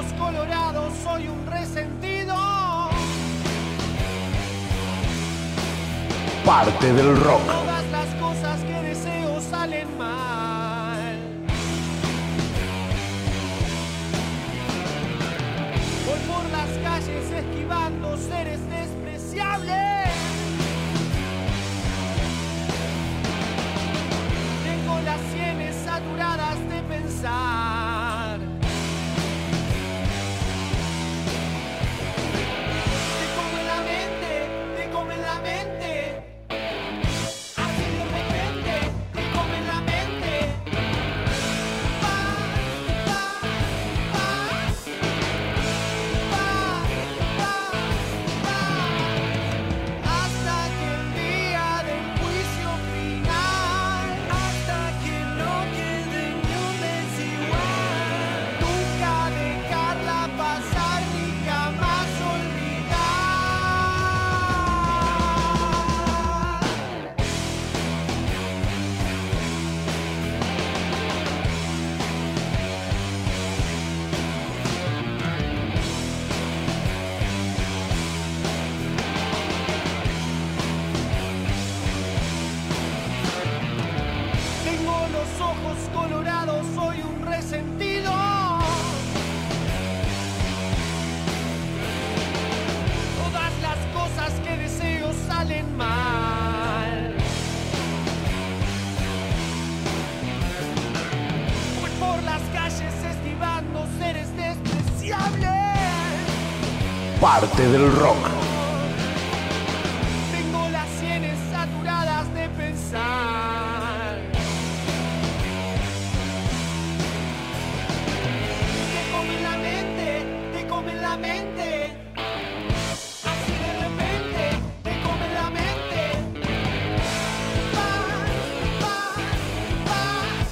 ojos colorados, soy un resentido. Parte del rock. Todas las cosas que deseo salen mal. Voy por las calles esquivando seres despreciables. Tengo las sienes saturadas de pensar. Te come la mente, te come la mente. Así de repente, te come la mente. Paz, paz, paz, paz, paz. Hasta que el día del juicio final, hasta que no quede ni un desigual, nunca dejarla pasar ni jamás olvidar. Tengo los ojos colorados, soy un resentido. Todas las cosas que deseo salen mal. Voy por las calles esquivando seres despreciables. Parte del rock. Tengo las sienes saturadas de pensar. Te come la mente, te come la mente. Así de repente, te come la mente. Paz, paz, paz.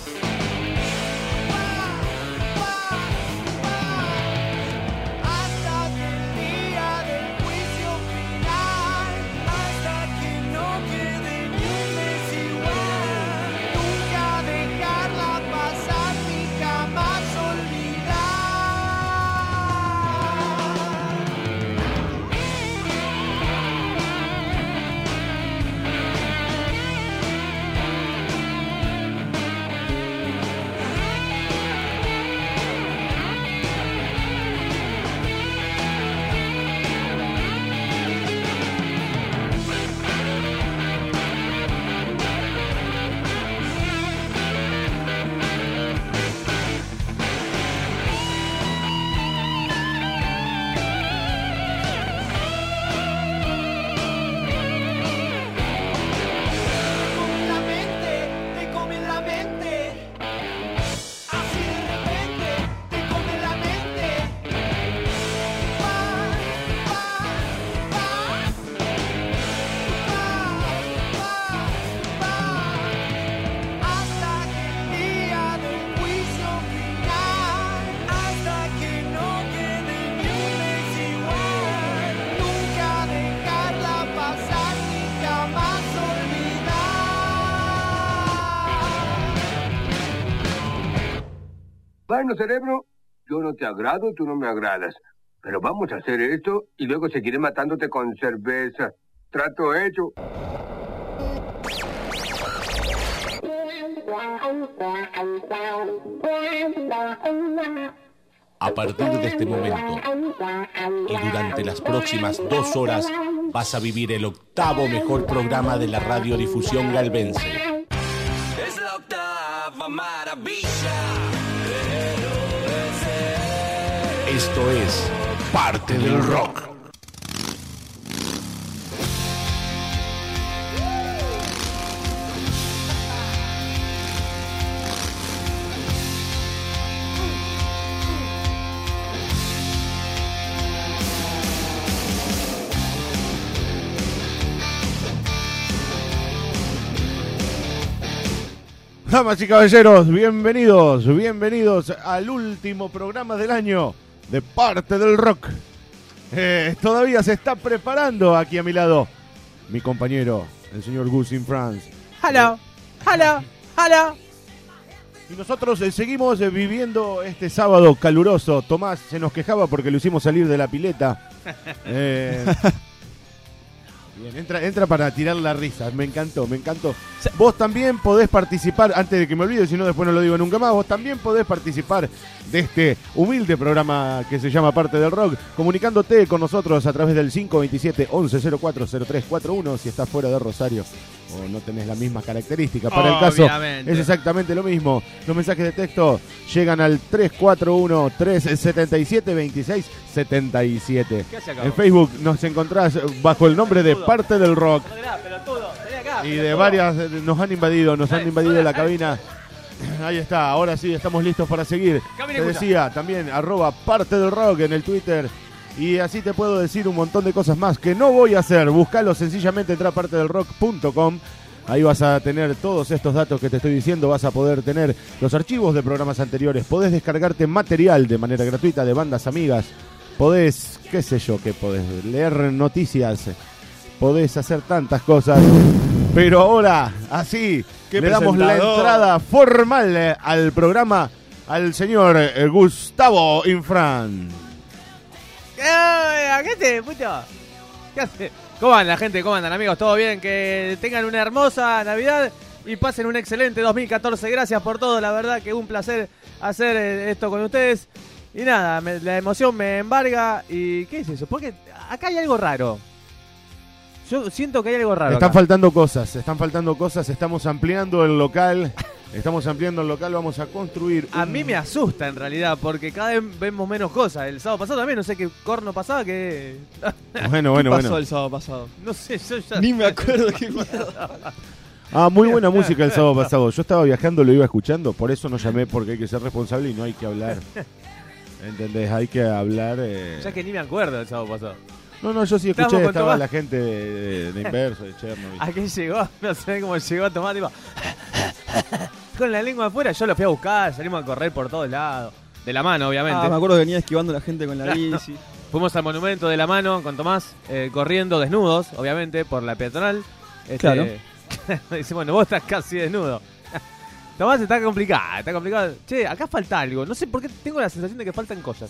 Paz, paz, paz. Hasta que el día del juicio final, hasta que no quede ni un desigual, nunca dejarla pasar ni jamás olvidar. Te come la mente, así de repente, te come la mente. Paz, paz, paz. Paz, paz, paz. Hasta que el día del juicio final, hasta que no quede ni un desigual, nunca dejarla pasar ni jamás olvidar. Bueno, cerebro, yo no te agrado, tú no me agradas. Pero vamos a hacer esto y luego seguiré matándote con cerveza. Trato hecho. A partir de este momento y durante las próximas 2 horas vas a vivir el 8º mejor programa de la radiodifusión galvense. Es la octava maravilla. Esto es Parte del rock. Damas y caballeros, bienvenidos al último programa del año de Parte del Rock. Todavía se está preparando aquí a mi lado mi compañero, el señor Gus in France. Hello. Y nosotros seguimos viviendo este sábado caluroso. Tomás se nos quejaba porque lo hicimos salir de la pileta. Bien, entra para tirar la risa. Me encantó. Vos también podés participar, antes de que me olvide, si no después no lo digo nunca más, vos también podés participar de este humilde programa que se llama Parte del Rock, comunicándote con nosotros a través del 527-1104-0341 si estás fuera de Rosario o no tenés la misma característica. Para el caso es exactamente lo mismo. Los mensajes de texto llegan al 341-377-2677. En Facebook nos encontrás bajo el nombre de Parte del Rock. Y de varias nos han invadido la cabina. Ahí está, ahora sí, estamos listos para seguir. Te decía también @Parte del Rock en el Twitter. Y así te puedo decir un montón de cosas más que no voy a hacer. Buscalo sencillamente, entra a partedelrock.com. Ahí vas a tener todos estos datos que te estoy diciendo. Vas a poder tener los archivos de programas anteriores. Podés descargarte material de manera gratuita de bandas amigas. Podés, qué sé yo, que podés leer noticias. Podés hacer tantas cosas. Pero ahora, así, le damos la entrada formal al programa al señor Gustavo Infran. ¿Qué puto? ¿Qué hace? ¿Cómo andan, gente? ¿Cómo andan, amigos? ¿Todo bien? Que tengan una hermosa Navidad y pasen un excelente 2014. Gracias por todo, la verdad que un placer hacer esto con ustedes. Y nada, la emoción me embarga. ¿Y qué es eso? Porque acá hay algo raro. Yo siento que hay algo raro. Están faltando cosas. Estamos ampliando el local. Vamos a construir. A mí me asusta en realidad, porque cada vez vemos menos cosas. El sábado pasado también, no sé qué corno pasaba que. Bueno. ¿Qué pasó el sábado pasado? No sé, yo ya. Ni me acuerdo qué mierda. Muy buena música el sábado pasado. Yo estaba viajando, lo iba escuchando, por eso no llamé, porque hay que ser responsable y no hay que hablar. ¿Entendés? Hay que hablar. Ya que ni me acuerdo del sábado pasado. No, yo sí escuché, estaba la gente de Inverso, de Chernobyl. ¿A qué llegó? No sé cómo llegó Tomás, tipo, con la lengua afuera. Yo lo fui a buscar, salimos a correr por todos lados. De la mano, obviamente. Me acuerdo que venía esquivando a la gente con la bici. Fuimos al monumento de la mano con Tomás, corriendo desnudos, obviamente, por la peatonal. Claro. Dice, bueno, vos estás casi desnudo. Tomás, está complicado. Che, acá falta algo. No sé por qué tengo la sensación de que faltan cosas.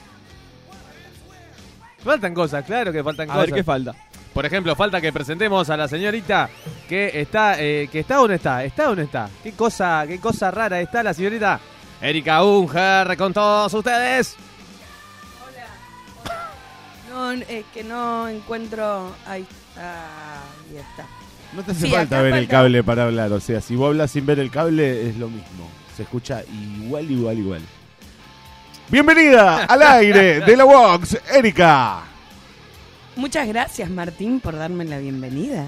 Faltan cosas, claro que faltan cosas. A ver, ¿qué falta? Por ejemplo, falta que presentemos a la señorita que está o no está. ¿Está o no está? ¿Qué cosa rara está la señorita Erika Unger con todos ustedes? Hola. No, es que no encuentro. Ahí está. No te hace falta ver el cable para hablar. O sea, si vos hablas sin ver el cable, es lo mismo. Se escucha igual. Bienvenida al aire de la Vox, Erika. Muchas gracias, Martín, por darme la bienvenida.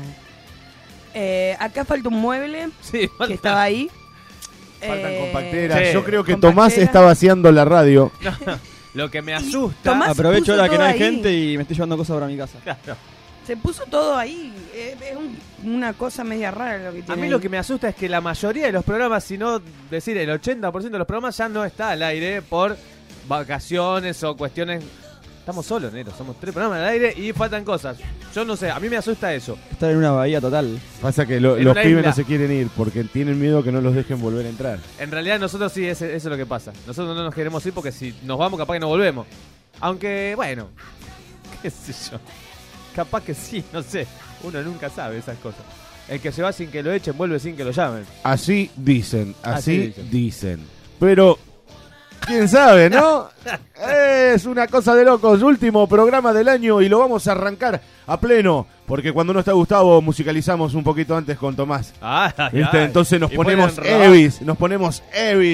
Acá falta un mueble que estaba ahí. Faltan compacteras. Sí. Yo creo que Tomás está vaciando la radio. No, lo que me asusta. Tomás Aprovecho puso ahora que no hay todo ahí. gente y me estoy llevando cosas para mi casa. Claro. Se puso todo ahí. Es una cosa media rara lo que tiene. A mí ahí. lo que me asusta es que la mayoría de los programas, si no decir el 80% de los programas, ya no está al aire por vacaciones o cuestiones. Estamos solos, Nero, somos 3 programas al aire y faltan cosas. Yo no sé, a mí me asusta eso. Estar en una bahía total. Pasa que En los una pibes isla. no se quieren ir porque tienen miedo que no los dejen volver a entrar. En realidad nosotros sí, eso es lo que pasa. Nosotros no nos queremos ir porque si nos vamos capaz que no volvemos. Aunque, bueno, qué sé yo. Capaz que sí, no sé. Uno nunca sabe esas cosas. El que se va sin que lo echen, vuelve sin que lo llamen. Así dicen. Así Pero, quién sabe, ¿no? Es una cosa de locos. Último programa del año y lo vamos a arrancar a pleno. Porque cuando no está Gustavo, musicalizamos un poquito antes con Tomás. ¿Viste? Entonces nos ponemos heavies, nos ponemos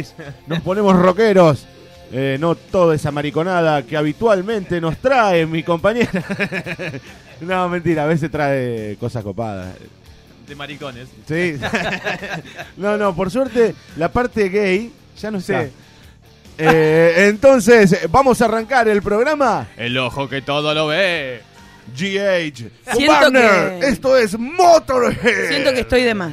rockeros. No toda esa mariconada que habitualmente nos trae mi compañera. No, mentira, a veces trae cosas copadas. De maricones. Sí. No, por suerte la parte gay ya no sé. Entonces, vamos a arrancar el programa. El ojo que todo lo ve. GH. Siento Partner, que- esto es Motorhead. Siento que estoy de más.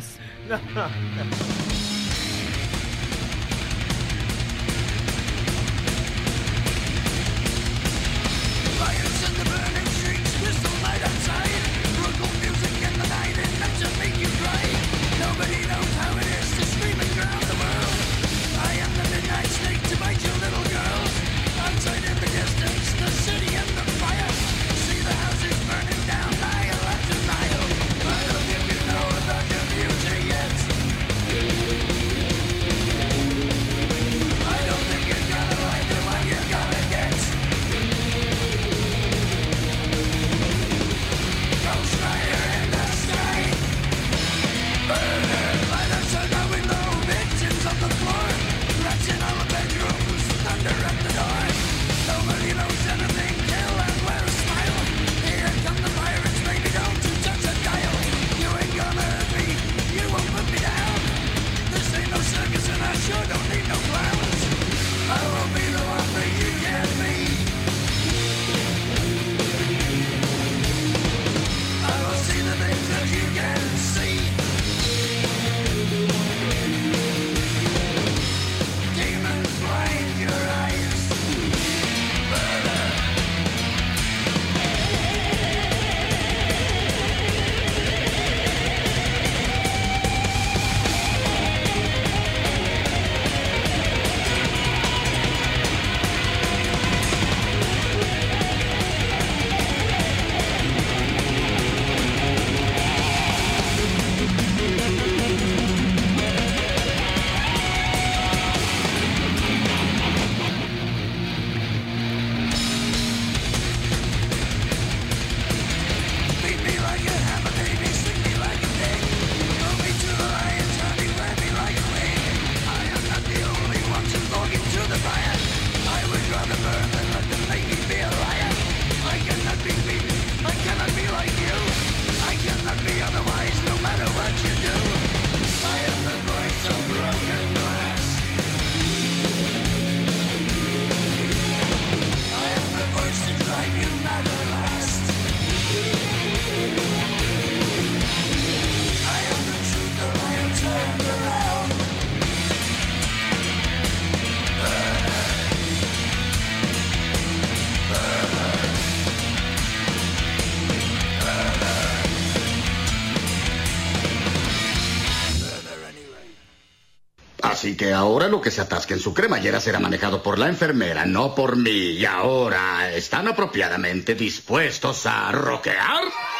Así que ahora lo que se atasque en su cremallera será manejado por la enfermera, no por mí. Y ahora, ¿están apropiadamente dispuestos a rockear?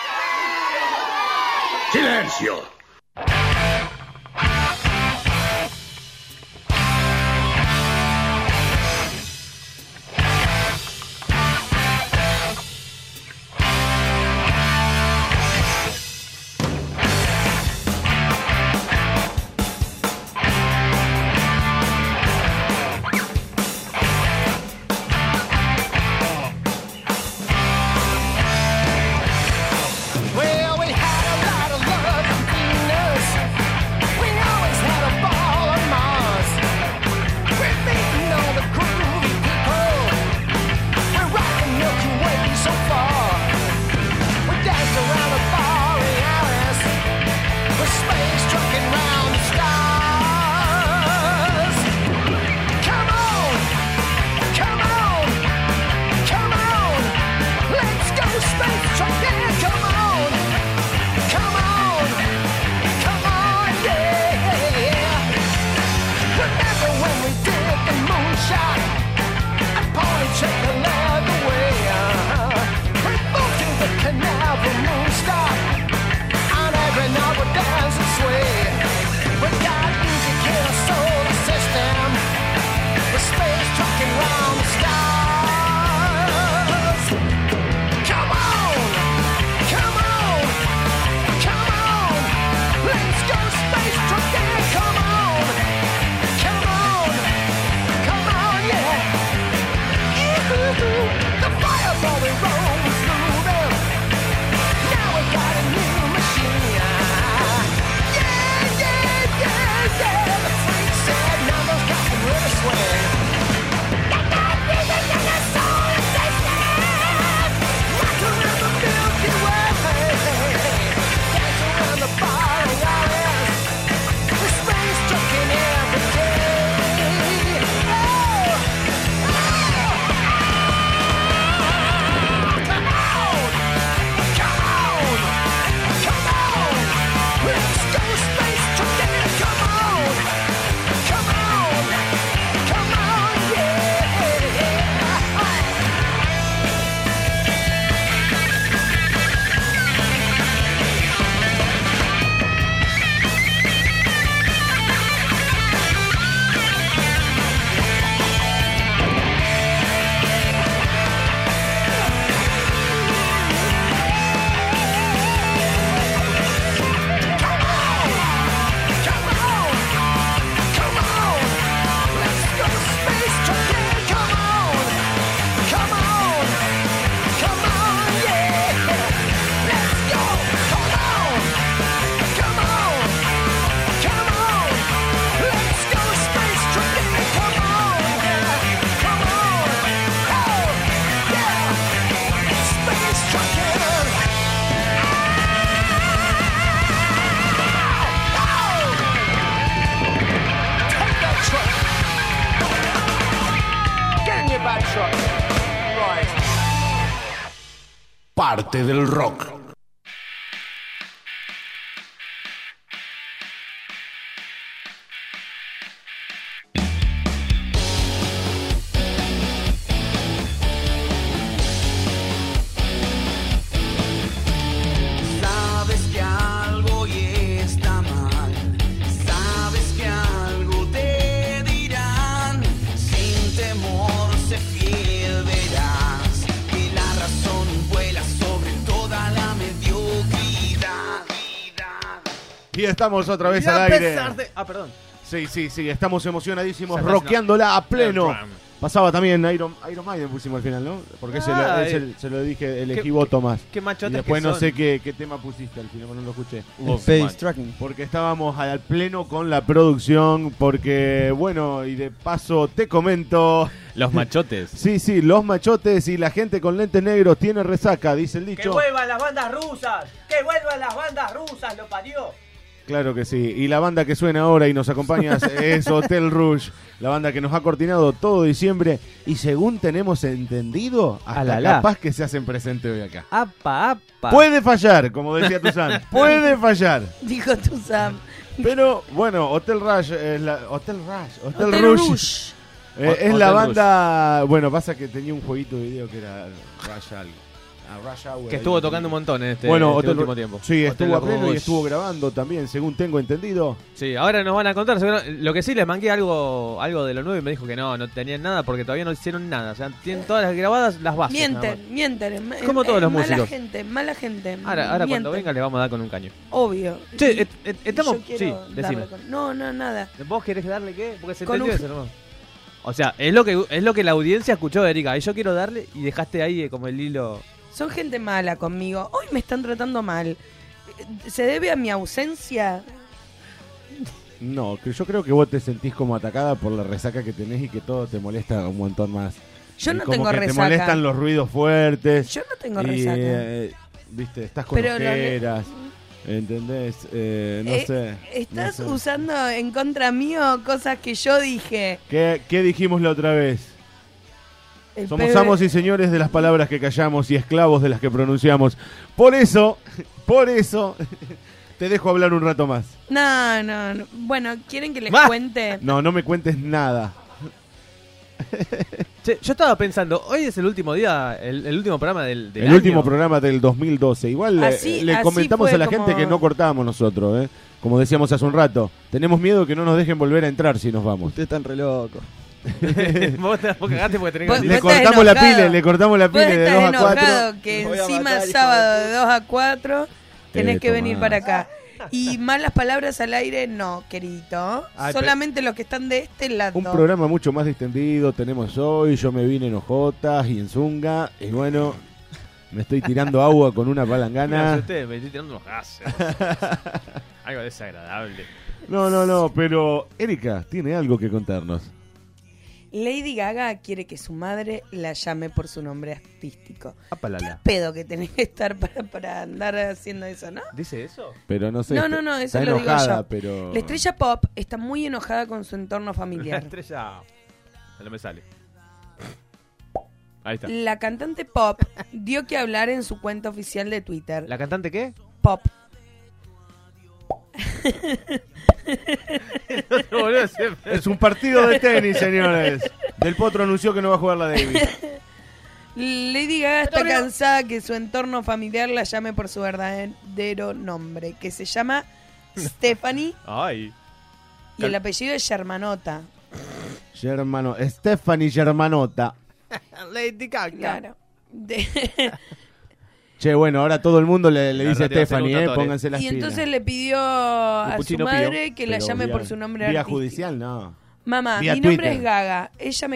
¡Silencio! Well, we had a lot of love and Venus. We always had a ball on Mars. We're beating all the groovy people. We're rocking Milky Way so far. We danced around the Borealis. We're space trucking round the stars. Come on, come on, come on. Let's go space trucking. Come on. Come on, come on, yeah. Remember when we did the moonshot and Pony checked the land away? We moved to the canal for Moonstop, and every night we dance and sway. We got music in our solar system. We're space trucking round the stars. Come on, come on. Come on, let's go space trucking. Come on, come on, come on, yeah. The fireball we roll was moving. Now we got a new machine. Yeah, yeah, yeah, yeah. The freak said now those guys can really swing. Got that music in the solar system. Rockin' in the Milky Way. Dance around the Borealis. We're space trucking every day. Oh, come on, come on, come on. Let's go space trucking. Come on, come on, come on, yeah. Come on, come on, let's go space trucking. Come on, come on, come on, yeah. Let's go. Come on, come on, come on. Let's go space trucking. Come on, come on. Oh, yeah, space trucking. Take that truck. Get in your bad truck. Right. Parte del rock. Sabes que algo hoy está mal. Sabes que algo te dirán. Sin temor, sé fiel, verás que la razón vuela sobre toda la mediocridad. Y estamos otra vez Y a al aire. pesar de- Ah, perdón. Sí, estamos emocionadísimos, Ya casi rockeándola a pleno. Iron Man. Pasaba también Iron Maiden pusimos al final, ¿no? Porque se lo dije, elegí vos, Tomás. Qué machotes Y después que no son. sé qué tema pusiste al final, no lo escuché. Space Trucking. Porque estábamos al pleno con la producción, porque, bueno, y de paso te comento... Los machotes. Sí, los machotes y la gente con lentes negros tiene resaca, dice el ¡Que dicho. vuelvan las bandas rusas! ¡Que vuelvan las bandas rusas! ¡Lo parió! Claro que sí. Y la banda que suena ahora y nos acompaña es Hotel Rouge, la banda que nos ha coordinado todo diciembre y según tenemos entendido, hasta Alala. capaz que se hacen presente hoy acá. ¡Apa, apa! Puede fallar, como decía Tuzán, puede fallar. Dijo Tuzán. Pero bueno, Hotel Rush, Hotel Hotel Rush. Rush. Es Hotel la Rush. banda. Bueno, pasa que tenía un jueguito de video que era Rush algo. Rush Hour. Que estuvo tocando un montón en este, Bueno, este Hotel último Rush. tiempo. Sí, Hotel estuvo a pleno y Rush. estuvo grabando también, según tengo entendido. Sí, ahora nos van a contar. Lo que sí les manqué algo de lo nuevo y me dijo que no tenían nada porque todavía no hicieron nada. O sea, tienen todas las grabadas, las bases. nada más. Mienten. Como todos los músicos. Mala gente. Ahora cuando mienten. venga le vamos a dar con un caño. Obvio. Che, estamos. Yo quiero Sí, darle decime. No, nada. ¿Vos querés darle qué? Porque se Con entendió un- eso, ¿no? O sea, es lo que la audiencia escuchó de Erika. Y yo quiero darle y dejaste ahí como el hilo. Son gente mala conmigo. Hoy me están tratando mal. ¿Se debe a mi ausencia? No, que yo creo que vos te sentís como atacada por la resaca que tenés y que todo te molesta un montón más. Yo Y no como tengo que resaca. te molestan los ruidos fuertes. Yo no tengo y, resaca. viste, estás con Pero lo- ojeras. ¿Entendés? No sé. ¿Estás no sé. usando en contra mío cosas que yo dije? ¿Qué dijimos la otra vez? El Somos PB amos y señores de las palabras que callamos y esclavos de las que pronunciamos. Por eso, te dejo hablar un rato más. No. Bueno, ¿quieren que les ¡Bah! cuente? No me cuentes nada. Che, yo estaba pensando, hoy es el último día, el último programa del El año. último programa del 2012. Igual Así- le así comentamos fue a la como- gente que no cortábamos nosotros, ¿eh? Como decíamos hace un rato. Tenemos miedo que no nos dejen volver a entrar si nos vamos. Ustedes están re locos. Vos cagaste porque tenés Vos- que Le estás cortamos la enojado. pile, le cortamos la Vos pile de estás 2 a 4. enojado que Los voy a encima matar, hijo de sábado de puta. 2 a 4 tenés que Tomás. venir para acá. Y malas palabras al aire, no, querido. Ay, Solamente los que están de este lado. Un programa mucho más distendido tenemos hoy. Yo me vine en ojotas y en zunga. Y bueno, me estoy tirando agua con una Me palangana. asusté, me estoy tirando unos gases. Algo desagradable. No, pero Erika tiene algo que contarnos. Lady Gaga quiere que su madre la llame por su nombre artístico. Apalala. Pedo que tenés que estar para andar haciendo eso, ¿no? ¿Dice eso? Pero no sé. No, está eso lo digo enojada, yo. pero. La estrella pop está muy enojada con su entorno La familiar. estrella. No me sale. Ahí está. La cantante pop dio que hablar en su cuenta oficial de Twitter. ¿La cantante qué? Pop. Es un partido de tenis, señores. Del Potro anunció que no va a jugar la Davis. Lady Gaga está cansada que su entorno familiar la llame por su verdadero nombre, que se llama Stephanie Ay. y el apellido es Germanota. Germano, Stephanie Germanota. Lady Gaga. Claro. Che, bueno, ahora todo el mundo le La dice radio va a ser Stephanie, un tatore. pónganse las Y pilas. entonces le pidió a su Puccino madre Pío. que la Pero llame vía- por su nombre vía artístico. judicial, no. Mamá, Vía mi nombre Twitter. es Gaga. Ella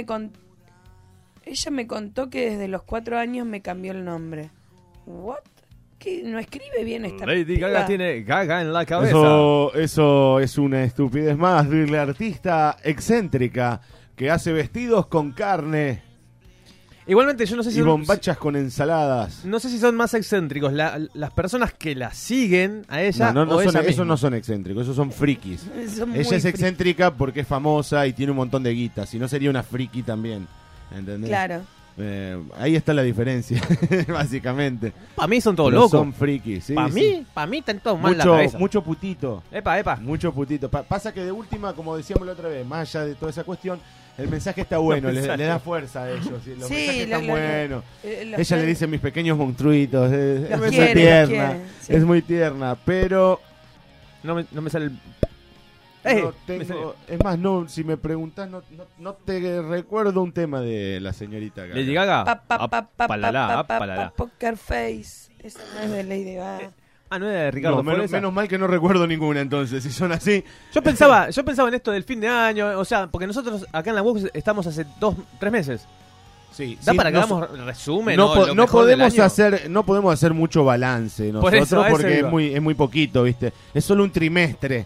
me contó que desde los 4 años me cambió el nombre. ¿What? ¿Qué? ¿No escribe bien esta Lady piba? Gaga tiene Gaga en la cabeza. Eso es una estupidez más de la artista excéntrica que hace vestidos con carne Igualmente yo no sé si y son, bombachas con ensaladas. no sé si son más excéntricos las personas que la siguen a ella No, o ella son, misma. esos no son excéntricos, esos son frikis. Son muy Ella es fri- excéntrica porque es famosa y tiene un montón de guita, si no sería una friki también. ¿Entendés? Claro. Ahí está la diferencia, básicamente. Para mí son todos Pero locos. Son frikis, sí. Para sí. mí están todos mal en la cabeza. Mucho putito. Epa. Mucho putito. Pasa que de última, como decíamos la otra vez, más allá de toda esa cuestión, el mensaje está bueno, le da fuerza a ellos. Los Sí, mensajes están buenos. los Ella le dice mis pequeños monstruitos. Es Los muy quiere, los tierna. quiere, sí. Es muy tierna, pero No me sale el... no me tengo. salió. Es más, no, si me preguntas, no te recuerdo un tema de la señorita Gaga. Lady Gaga. Palala, Apalala. Poker Face. Esa no es de Lady Gaga. Ah, no era de Ricardo No, Foreza. menos mal que no recuerdo ninguna entonces, si son así. Yo pensaba en esto del fin de año, o sea, porque nosotros acá en la UX estamos hace 2-3 meses. Sí, ¿Da sí, para que no hagamos resumen? No, o lo no mejor del podemos año? no podemos hacer mucho balance Por nosotros eso, a eso porque iba. es muy poquito, ¿viste? Es solo un trimestre.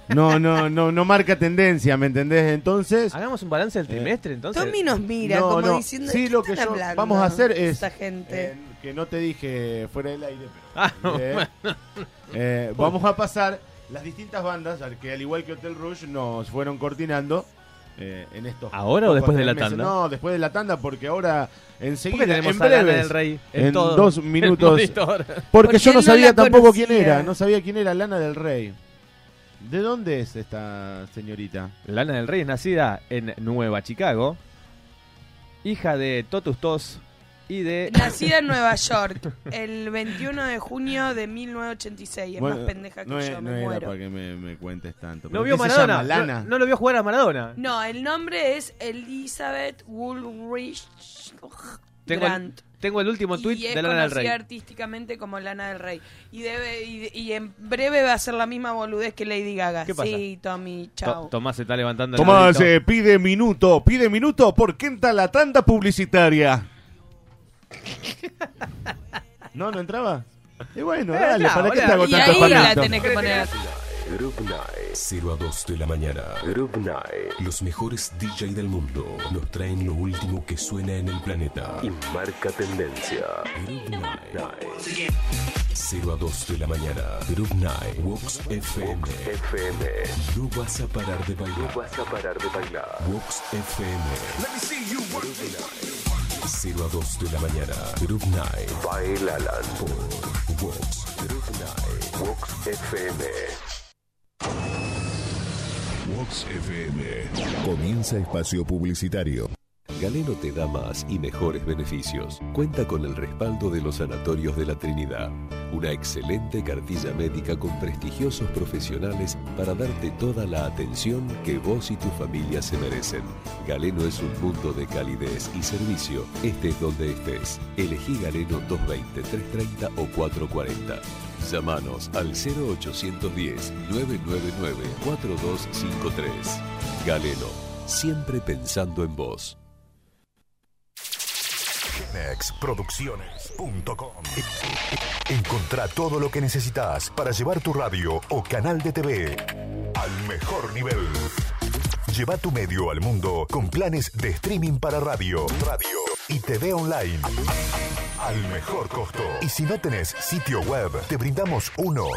No marca tendencia, ¿me entendés? Entonces, Hagamos un balance del trimestre, entonces. Tommy nos mira No, como no. diciendo, Sí, ¿de qué lo que están yo- hablando vamos a hacer es, esta gente? que no te dije fuera del aire, Ah, pero no, vamos a pasar las distintas bandas que al igual que Hotel Rush nos fueron cortinando en estos ¿Ahora o pocos después de la meses. tanda? No, después de la tanda porque ahora enseguida ¿Por qué tenemos en a Lana breves, del Rey en todo 2 el minutos monitor? porque Porque yo no él no sabía la tampoco quién conocía. era, no sabía quién era Lana del Rey. ¿De dónde es esta señorita? Lana del Rey es nacida en Nueva Chicago, hija de Totus Tos y de... Nacida en Nueva York el 21 de junio de 1986. Es más pendeja que yo, me era muero. para que me cuentes tanto. ¿No ¿Pero vio qué se Maradona? llama? Lana. ¿No lo vio jugar a Maradona? No, el nombre es Elizabeth Woolrich Grant. Tengo el último tweet Y es de Lana del Rey. conocida artísticamente como Lana del Rey. Y en breve va a ser la misma boludez que Lady Gaga. ¿Qué pasa? Sí, Tommy, chao. Tomás se está levantando. Tomás, el pide minuto porque entra la tanda publicitaria. No entraba. Y bueno, dale, ¿para qué te hago Y tanto ahí la palito? tenés que poner. Group Night. 0 a 2 de la mañana. Group Night. Los mejores DJ del mundo nos traen lo último que suena en el planeta. Y marca tendencia. Group Night. 0 a 2 de la mañana. Group Night. Vox FM. No vas a parar de bailar. Vox FM. Group Night. 0 a 2 de la mañana. Group Night. Bailalan por Vox. Group Night. Vox FM. Vox FM. Comienza espacio publicitario. Galeno te da más y mejores beneficios. Cuenta con el respaldo de los sanatorios de la Trinidad. Una excelente cartilla médica con prestigiosos profesionales para darte toda la atención que vos y tu familia se merecen. Galeno es un mundo de calidez y servicio. Estés donde estés. Elegí Galeno 220, 330 o 440. Llámanos al 0810 999 4253. Galeno, siempre pensando en vos. GenexProducciones.com. Encontrá todo lo que necesitas para llevar tu radio o canal de TV al mejor nivel. Lleva tu medio al mundo con planes de streaming para radio y TV online al mejor costo. Y si no tenés sitio web, te brindamos uno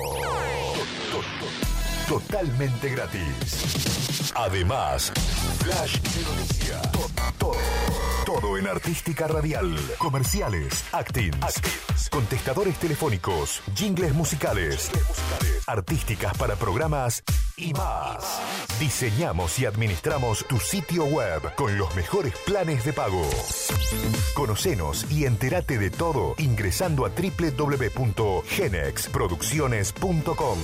totalmente gratis. Además, flash de noticia. Todo en artística radial, comerciales, actings, contestadores telefónicos, jingles musicales, artísticas para programas y más. Diseñamos y administramos tu sitio web con los mejores planes de pago. Conocenos y entérate de todo ingresando a www.genexproducciones.com.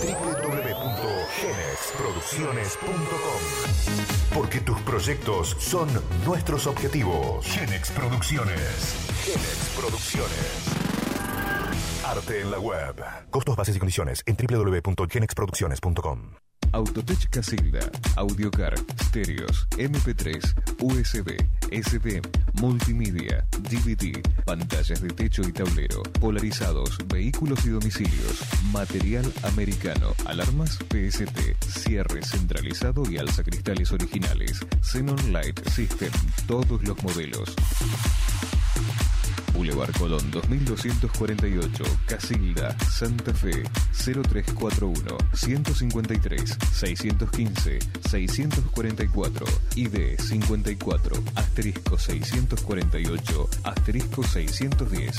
www.genexproducciones.com. Porque tus proyectos son nuestros objetivos. Genex Producciones. Genex Producciones. Arte en la web. Costos, bases y condiciones en www.genexproducciones.com. Autotech Casilda, Audiocar, Stereos, MP3, USB, SD, Multimedia, DVD, pantallas de techo y tablero, polarizados, vehículos y domicilios, material americano, alarmas PST, cierre centralizado y alzacristales originales, Xenon Light System, todos los modelos. Boulevard Colón 2248, Casilda, Santa Fe, 0341 153 615 644, ID 54 asterisco 648 asterisco 610.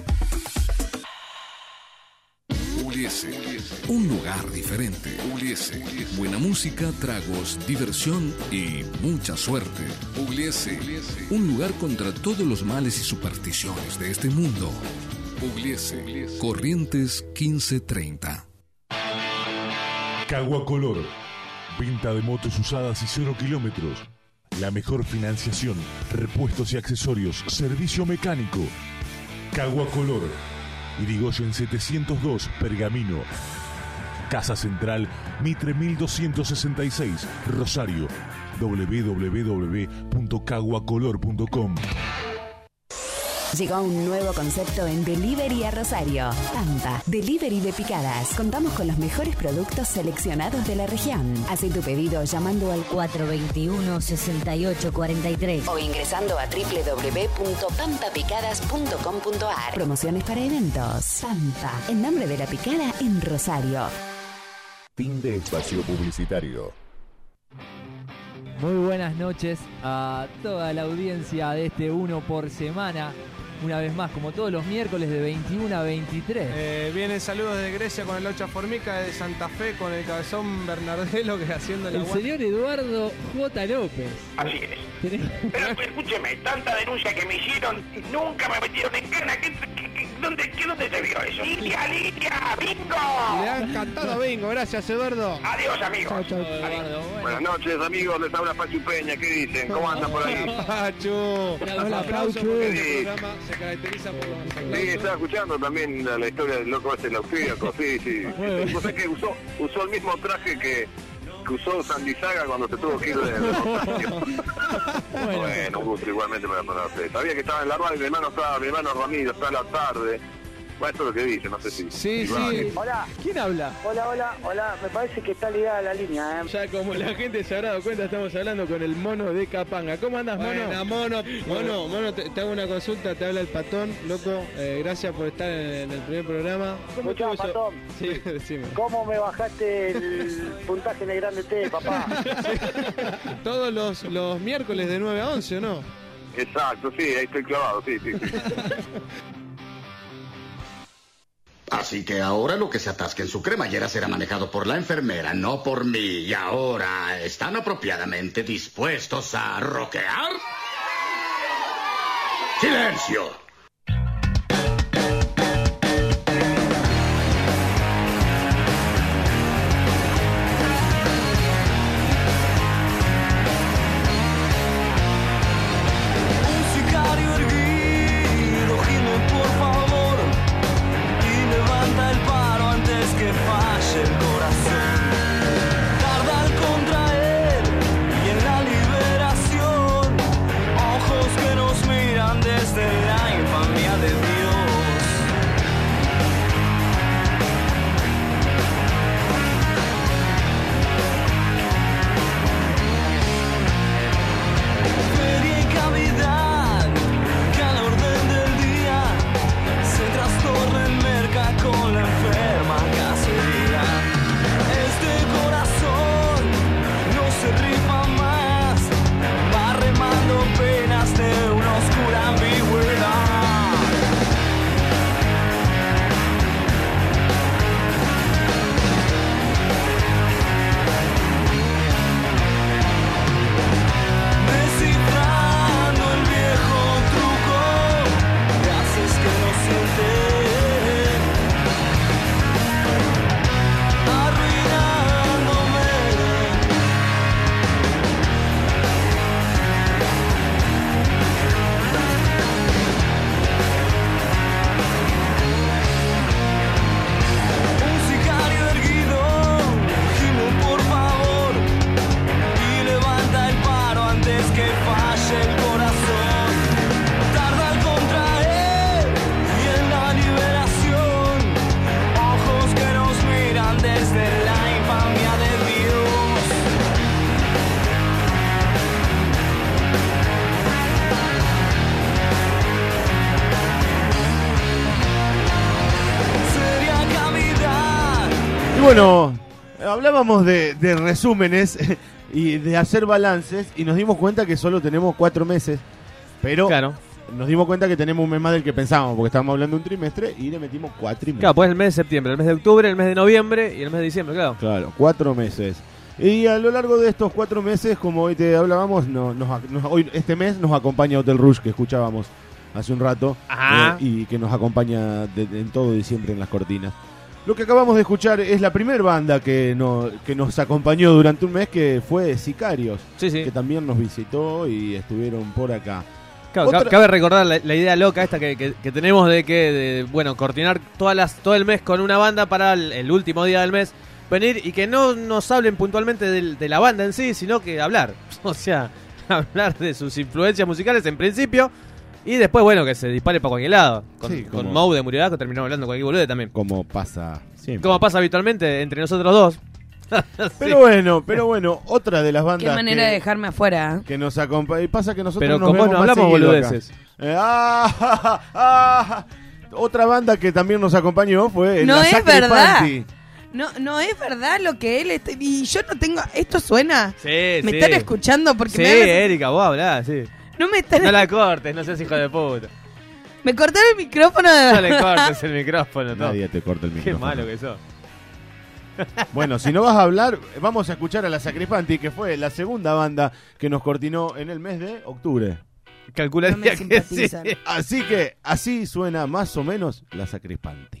Pugliese, un lugar diferente. Pugliese, buena música, tragos, diversión y mucha suerte. Pugliese, un lugar contra todos los males y supersticiones de este mundo. Pugliese, Corrientes 1530. Cagua Color. Venta de motos usadas y 0 kilómetros. La mejor financiación, repuestos y accesorios, servicio mecánico. Cagua Color. Irigoyen 702, Pergamino. Casa Central, Mitre 1266, Rosario. www.caguacolor.com. Llegó un nuevo concepto en Delivery a Rosario. Pampa, Delivery de picadas. Contamos con los mejores productos seleccionados de la región. Haz tu pedido llamando al 421-6843 o ingresando a www.pampapicadas.com.ar. Promociones para eventos. Pampa, en nombre de la picada en Rosario. Fin de espacio publicitario. Muy buenas noches a toda la audiencia de este Uno por Semana. una vez más, como todos los miércoles de 21 a 23. Vienen saludos de Grecia con el Ocha Formica, de Santa Fe con el Cabezón Bernardelo que haciendo la El señor Eduardo J. López. Así es. Pero escúcheme, tanta denuncia que me hicieron, nunca me metieron en cana. ¿Dónde se vio eso? ¡Lidia! ¡Bingo! Le han cantado bingo, gracias Eduardo. Adiós, amigos. Chau, Eduardo. Buenas noches, amigos. Les habla Pachu Peña. ¿Qué dicen? ¿Cómo andan por ahí? Pachu. Hola, Aplauso Pachu. porque este programa se caracteriza por los aplausos. Sí, estaba escuchando también la historia del loco ese, el austríaco. Sí. Yo sé que usó el mismo traje que usó Sandizaga cuando se tuvo que ir de Rosario. Bueno, un gusto igualmente para usted. Sabía que estaba en la radio, mi hermano Ramiro está a la tarde. Bueno, esto es lo que dice, no sé si... Sí. Hola. ¿Quién habla? Hola, me parece que está ligada la línea, Ya como la gente se habrá dado cuenta, estamos hablando con el mono de Capanga. ¿Cómo andas, mono? Mono, te hago una consulta, te habla el Patón, loco. Gracias por estar en el primer programa. ¿Cómo Escuchá, estuvo eso? Patón. Sí, decime. ¿Cómo me bajaste el puntaje en el grande T, papá? Todos los miércoles de 9 a 11, ¿o no? Exacto, sí, ahí estoy clavado, sí. Así que ahora lo que se atasque en su cremallera será manejado por la enfermera, no por mí. Y ahora, ¿están apropiadamente dispuestos a rockear? ¡Silencio! Bueno, hablábamos de resúmenes y de hacer balances y nos dimos cuenta que solo tenemos 4 meses, pero nos dimos cuenta que tenemos un mes más del que pensábamos, porque estábamos hablando de un trimestre y le metimos 4 meses. Claro, pues el mes de septiembre, el mes de octubre, el mes de noviembre y el mes de diciembre, claro. Claro, 4 meses. Y a lo largo de estos 4 meses, como hoy te hablábamos, hoy este mes nos acompaña Hotel Rush, que escuchábamos hace un rato, y que nos acompaña en todo diciembre en las cortinas. Lo que acabamos de escuchar es la primera banda que nos acompañó durante un mes, que fue Sicarios, que también nos visitó y estuvieron por acá. Claro, cabe recordar la idea loca esta que tenemos de coordinar todo el mes con una banda para el último día del mes, venir y que no nos hablen puntualmente de la banda en sí, sino que hablar. O sea, hablar de sus influencias musicales en principio. Y después, que se dispare para cualquier lado. Con Mou de Muriadaco terminamos hablando con cualquier bolude también. Como pasa siempre. Como pasa habitualmente entre nosotros dos. Pero bueno, otra de las bandas. Qué manera de dejarme afuera. Que nos acompaña. Y pasa que nosotros pero nos como vemos no más hablamos seguido boludeces. Otra banda que también nos acompañó fue No la es Sacre verdad. Panty. No es verdad lo que él está... Y yo no tengo... ¿Esto suena? Sí, ¿Me están escuchando? Porque sí, Erika, vos hablás, sí. No me están... No la cortes, no seas hijo de puta. Me cortaron el micrófono. No le cortes el micrófono. Nadie te corta el Qué micrófono. malo que sos. Bueno, si no vas a hablar, vamos a escuchar a La Sacrispanti, que fue la segunda banda que nos coordinó en el mes de octubre. Calcularía que sí. Así que así suena más o menos La Sacrispanti.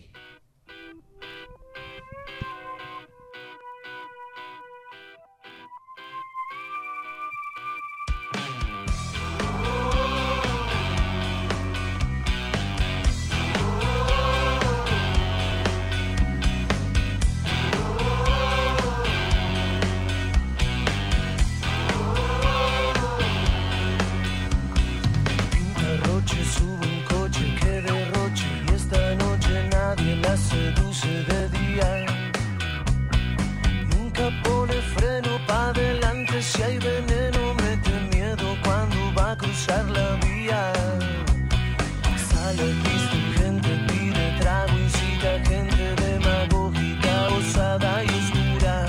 Sube un coche que derroche y esta noche nadie la seduce de día. Nunca pone freno pa' adelante, si hay veneno mete miedo cuando va a cruzar la vía. Sale triste, gente pide trago, incita gente demagógica, osada y oscura.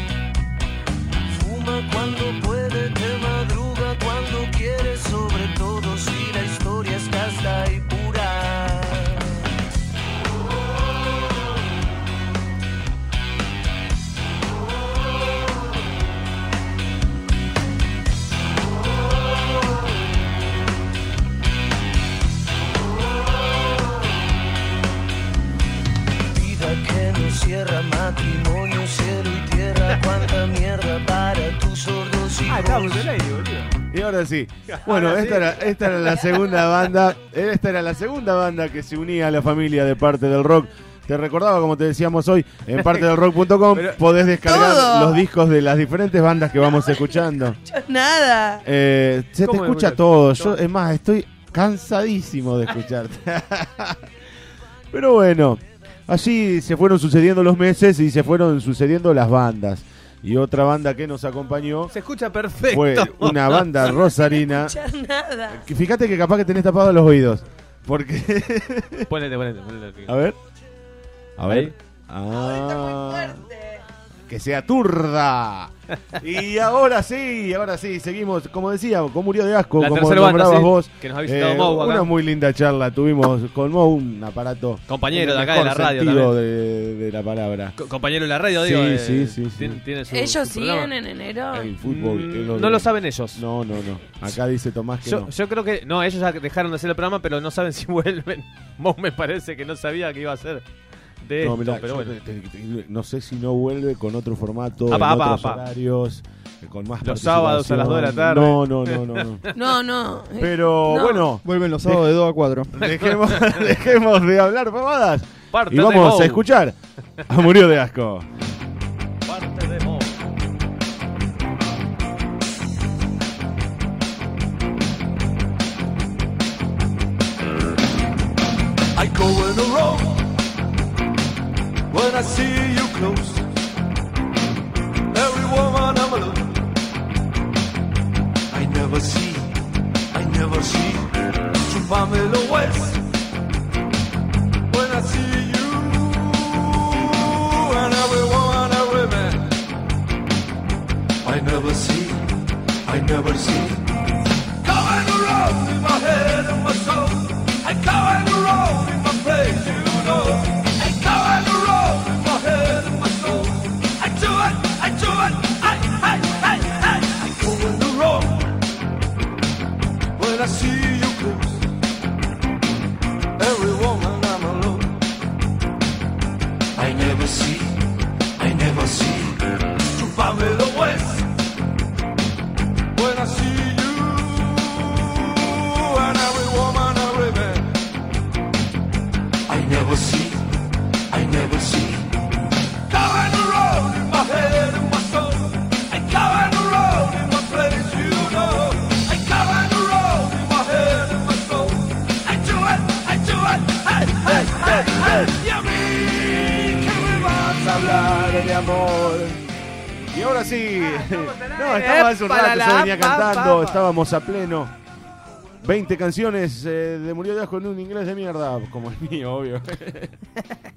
Fuma cuando puede, te madruga cuando quiere, sobre todo si la historia es casta y pura. Vida que no cierra, matrimonio, cielo y tierra, cuánta mierda para tus sordos y Y ahora sí. Bueno, esta era la segunda banda. Esta era la segunda banda que se unía a la familia de Parte del Rock. Te recordaba, como te decíamos hoy, en partedelrock.com podés descargar todo. los discos de las diferentes bandas que vamos escuchando. Nada. Se te ¿Cómo escucha escuchas? todo. Yo, es más, estoy cansadísimo de escucharte. Pero bueno, así se fueron sucediendo los meses y se fueron sucediendo las bandas. Y otra banda que nos acompañó Se escucha perfecto. fue una banda rosarina. Nada. Que fíjate que capaz que tenés tapados los oídos. Porque. Ponete. A ver. A ver. Ahí. Ah. Que sea turda. Y ahora sí, seguimos. Como decía, con Murió de Asco, La como tercera banda, nombrabas sí, vos. que nos ha visitado Mou acá. Una muy linda charla tuvimos con Mou, un aparato. Compañero en de el acá de la mejor radio sentido también. de la palabra. Compañero de la radio, Sí, digo. sí. Tiene su, ¿Ellos su programa. siguen en enero? El fútbol. No lo saben ellos. No. Acá dice Tomás que no. Yo creo que. No, ellos ya dejaron de hacer el programa, pero no saben si vuelven. Mou me parece que no sabía que iba a ser de esto, Mirá, pero yo bueno. no sé si no vuelve con otro formato, Apa, en otros apa. horarios, con más Los sábados a las 2 de la tarde. No. No. Pero No. bueno, Vuelven los sábados de 2 a 4. dejemos de hablar pavadas Parte y de vamos Mou. a escuchar a Murió de Asco. Parte de Mou. I go in a row when I see you close. Every woman I'm alone. I never see Chupame lo West when I see you. And every woman, every man. I never see. Come and roll in my head and my soul. I go and roll in my place, you know. I go and roll in my head and my soul. I do it, I go and roll when I see you close. Every woman I'm alone. I never see. Chupame lo West when I see you. And every woman, every man. I never see. Go and roll in my head and my soul. I go and roll in my place, you know. I go and roll in my head and my soul. I do it, hey. Y a mí que me vas a hablar de amor. Y ahora sí. No, estaba hace un rato, yo venía cantando, estábamos a pleno. 20 canciones de Murió de Asco en un inglés de mierda, como el mío, obvio.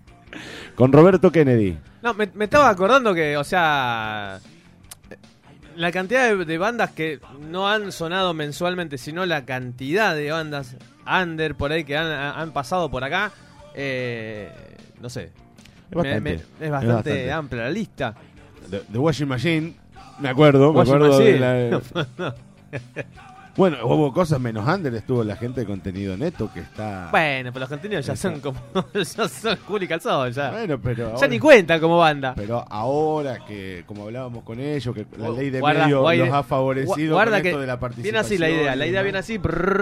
Con Roberto Kennedy. No, me estaba acordando que, o sea. La cantidad de bandas que no han sonado mensualmente, sino la cantidad de bandas under por ahí que han pasado por acá, no sé. Es bastante amplia la lista. The Washing Machine, me acuerdo de la... Bueno, hubo cosas menos under, estuvo la gente de contenido neto que está... Bueno, pero los contenidos ya son como... ya son cool y calzón, ya. Bueno, pero... Ya ni cuentan como banda. Pero ahora que, como hablábamos con ellos, que la ley de medio los ha favorecido con esto de la participación. Viene así la idea viene así.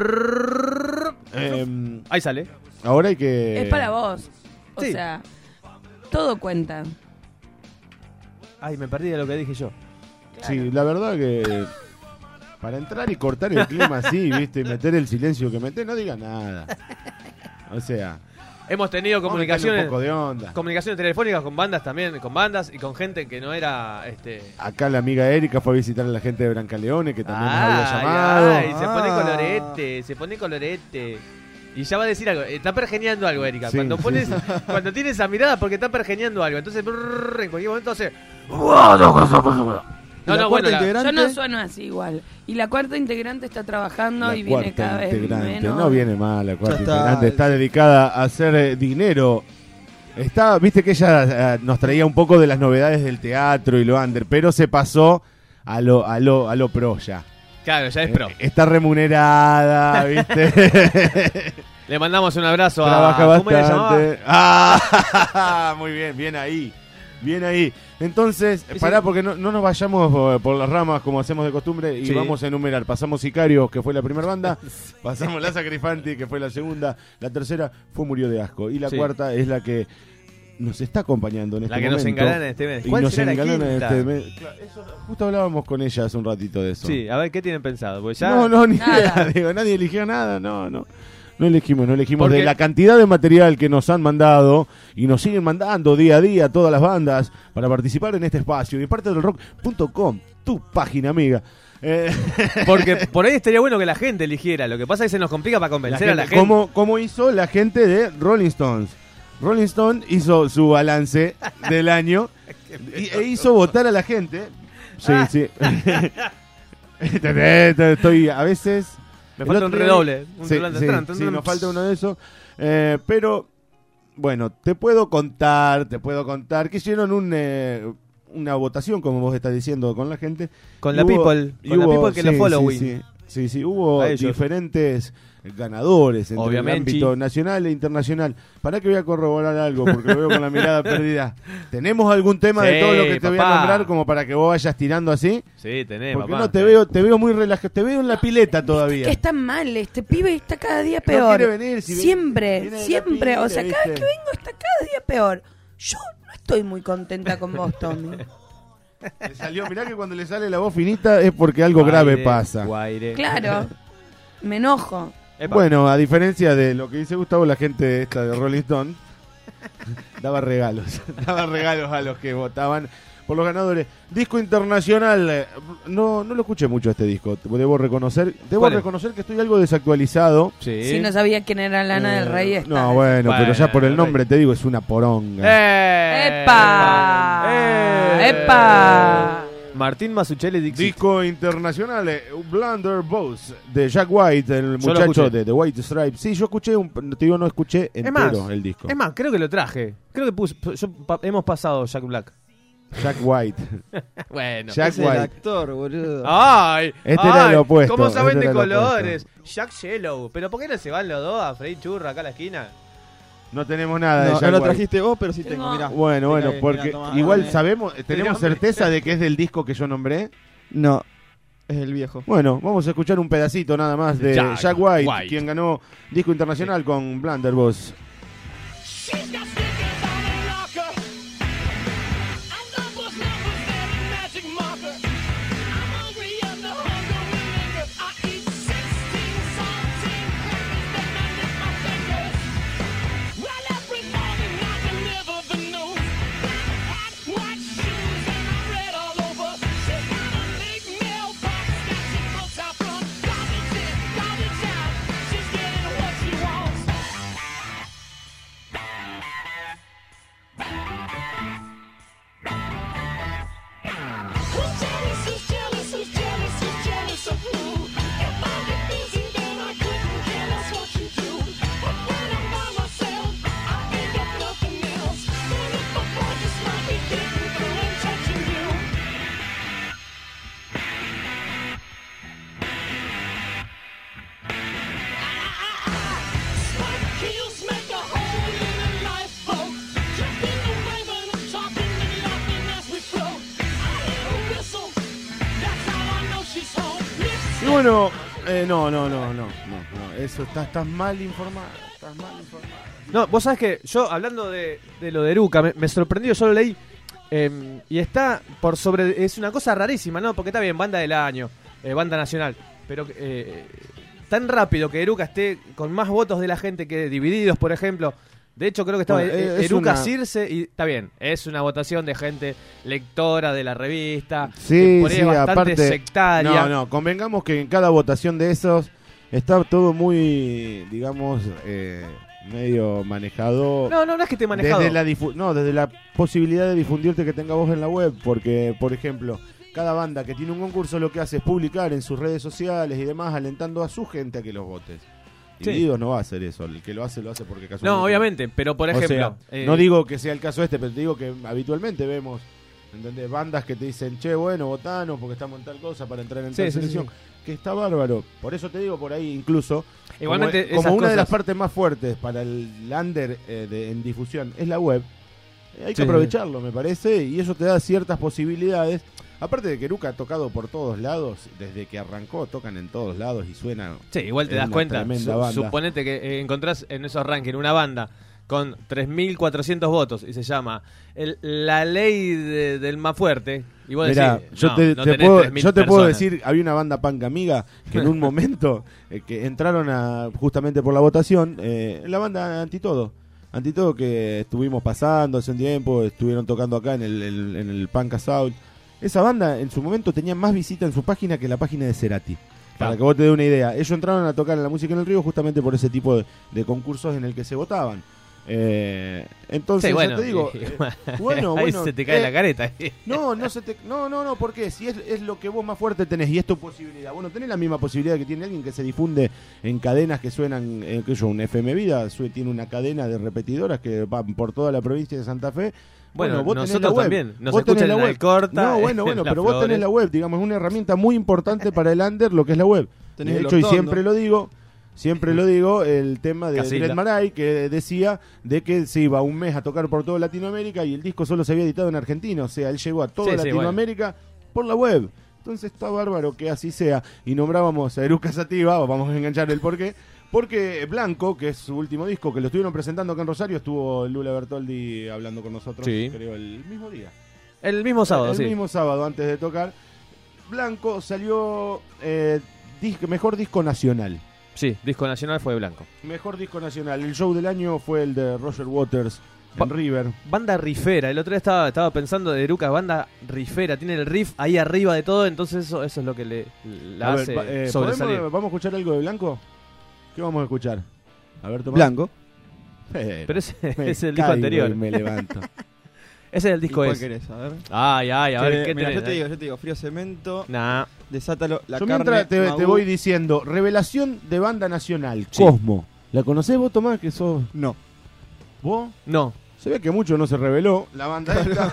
Ahí sale. Ahora hay que... Es para vos. O Sí. sea, todo cuenta. Ay, me perdí de lo que dije yo. Sí, la verdad que... Para entrar y cortar el clima así, ¿viste? Y meter el silencio que metés, no diga nada. O sea... Hemos tenido un comunicaciones poco de onda. Comunicaciones telefónicas con bandas también, con bandas y con gente que no era Acá la amiga Erika fue a visitar a la gente de Brancaleone, que también nos había llamado. Ay, se pone colorete. Y ya va a decir algo, está pergeñando algo, Erika. Sí, cuando tiene esa mirada, porque está pergeñando algo. Entonces, en cualquier momento hace... Yo no sueno así igual. Y la cuarta integrante está trabajando y viene cada vez menos. No viene mal, la cuarta integrante está dedicada a hacer dinero. Viste que ella nos traía un poco de las novedades del teatro y lo under, pero se pasó a lo pro ya. Claro, ya es pro. Está remunerada, ¿viste? Le mandamos un abrazo Trabaja ¿cómo ella bastante. Muy bien, bien ahí. Bien ahí. Entonces, pará, porque no nos vayamos por las ramas como hacemos de costumbre y vamos a enumerar. Pasamos Sicarios, que fue la primera banda. Pasamos La Sacrifanti, que fue la segunda. La tercera fue Murió de Asco. Y la cuarta es la que nos está acompañando en este momento. La que nos engalana en este mes. ¿Cuál será la quinta? Justo hablábamos con ella hace un ratito de eso. Sí, a ver, ¿qué tienen pensado? Pues ya... No, ni idea. Digo, nadie eligió nada, no. No elegimos porque de la cantidad de material que nos han mandado y nos siguen mandando día a día todas las bandas para participar en este espacio y parte del rock.com, tu página amiga. Porque por ahí estaría bueno que la gente eligiera. Lo que pasa es que se nos complica para convencer a la gente. Como hizo la gente de Rolling Stones. Rolling Stone hizo su balance del año e hizo votar a la gente. Sí. Estoy a veces... Me falta un redoble. Sí, nos falta uno de esos. Pero, bueno, te puedo contar que hicieron una votación, como vos estás diciendo, con la gente. Con la people que lo following. Sí, hubo diferentes ganadores entre el ámbito nacional e internacional. ¿Para que voy a corroborar algo? Porque lo veo con la mirada perdida. ¿Tenemos algún tema de todo lo que te voy a nombrar como para que vos vayas tirando así? Sí, tenemos. Porque no te veo muy relajado, te veo en la pileta todavía. Que está mal, este pibe está cada día peor. No quiere venir, siempre. O sea, cada vez que vengo está cada día peor. Yo no estoy muy contenta con vos, Tommy. Le salió, mirá que cuando le sale la voz finita es porque algo grave pasa. Claro, me enojo. Bueno, a diferencia de lo que dice Gustavo, la gente esta de Rolling Stone daba regalos a los que votaban por los ganadores. Disco internacional, no lo escuché mucho este disco, debo reconocer que estoy algo desactualizado. Si no sabía quién era Lana del Rey. No, bueno, pero ya por el nombre te digo, es una poronga. ¡Epa! Martín Masuchelli Dixit. Disco internacional, Blunderbuss, de Jack White, el muchacho de The White Stripes. Sí, yo escuché, no escuché entero el disco. Es más, creo que lo traje. Creo que hemos pasado Jack Black. Jack White. Bueno. Jack White. El actor, boludo. ¡Ay! Era lo opuesto. ¿Cómo saben de colores? Jack Yellow. ¿Pero por qué no se van los dos a Freddy Churra acá a la esquina? No tenemos nada de Jack No lo White. trajiste vos, pero sí tengo, mirá. Bueno, porque igual sabemos, tenemos certeza de que es del disco que yo nombré. No, es el viejo. Bueno, vamos a escuchar un pedacito nada más de Jack White, quien ganó disco internacional con Blunderbuss. Y bueno, no. Eso, estás mal informado. No, vos sabés que yo, hablando de lo de Eruca, me sorprendió, yo lo leí. Y está por sobre. Es una cosa rarísima, ¿no? Porque está bien, banda del año, banda nacional. Pero tan rápido que Eruca esté con más votos de la gente que Divididos, por ejemplo. De hecho, creo que estaba Eruca Circe. Y está bien, es una votación de gente lectora de la revista. Sí, por ahí es bastante aparte, sectaria. No, convengamos que en cada votación de esos está todo muy, digamos, medio manejado. No es que esté manejado. Desde la posibilidad de difundirte que tenga voz en la web, porque, por ejemplo, cada banda que tiene un concurso lo que hace es publicar en sus redes sociales y demás, alentando a su gente a que los votes. Divididos no va a hacer eso, el que lo hace porque casualmente. No, obviamente, pero por ejemplo... O sea, no digo que sea el caso pero te digo que habitualmente vemos, ¿entendés? Bandas que te dicen, che, bueno, votanos porque estamos en tal cosa para entrar en tal selección. Que está bárbaro. Por eso te digo, por ahí incluso, igualmente, como una de las partes más fuertes para el under en difusión es la web, hay que aprovecharlo, me parece, y eso te da ciertas posibilidades. Aparte de que Eruca ha tocado por todos lados, desde que arrancó tocan en todos lados y suena. Sí, igual te das cuenta. Suponete que encontrás en esos rankings una banda con 3.400 votos y se llama La Ley del Más Fuerte. Y vos Mirá, decís, yo te puedo decir, había una banda punk amiga que en un momento que entraron justamente por la votación, la banda Antitodo, que estuvimos pasando hace un tiempo, estuvieron tocando acá en el Punk Assault. Esa banda en su momento tenía más visita en su página que la página de Cerati. Para que vos te dé una idea. Ellos entraron a tocar en La Música en el Río justamente por ese tipo de concursos en el que se votaban. Entonces, bueno, ya te digo, ahí se te cae la careta. No, ¿por qué? Si es lo que vos más fuerte tenés y es tu posibilidad. Bueno, tenés la misma posibilidad que tiene alguien que se difunde en cadenas que suenan, un FM Vida tiene una cadena de repetidoras que van por toda la provincia de Santa Fe. Bueno, vos nosotros tenés la web. también. Nos escuchan en Alcorta. No, bueno, pero vos tenés la web, digamos, es una herramienta muy importante para el under, lo que es la web. De hecho, y siempre lo digo, el tema de Dred Maray, que decía de que se iba un mes a tocar por toda Latinoamérica y el disco solo se había editado en Argentina. O sea, él llegó a toda Latinoamérica por la web. Entonces está bárbaro que así sea. Y nombrábamos a Eruca Sativa, o vamos a enganchar el porqué. Porque Blanco, que es su último disco, que lo estuvieron presentando acá en Rosario, estuvo Lula Bertoldi hablando con nosotros, creo, el mismo día. El mismo sábado, El mismo sábado, antes de tocar. Blanco salió mejor disco nacional. Sí, disco nacional fue Blanco. Mejor disco nacional. El show del año fue el de Roger Waters en River. Banda rifera. El otro día estaba pensando de Eruca, banda rifera. Tiene el riff ahí arriba de todo, entonces eso es lo que la hace sobresalir. ¿Vamos a escuchar algo de Blanco? ¿Qué vamos a escuchar? A ver, Tomás. Blanco. Pero ese es el disco anterior. Me levanto. Ese es el disco ¿Cuál querés? A ver. A ver, ¿qué mira, tenés? yo te digo, Frío Cemento. Nah. Desátalo, la yo carne. Mientras te voy diciendo, revelación de banda nacional, Cosmo. ¿La conocés vos, Tomás? Que sos... No. ¿Vos? No. Se ve que mucho no se reveló. La banda esta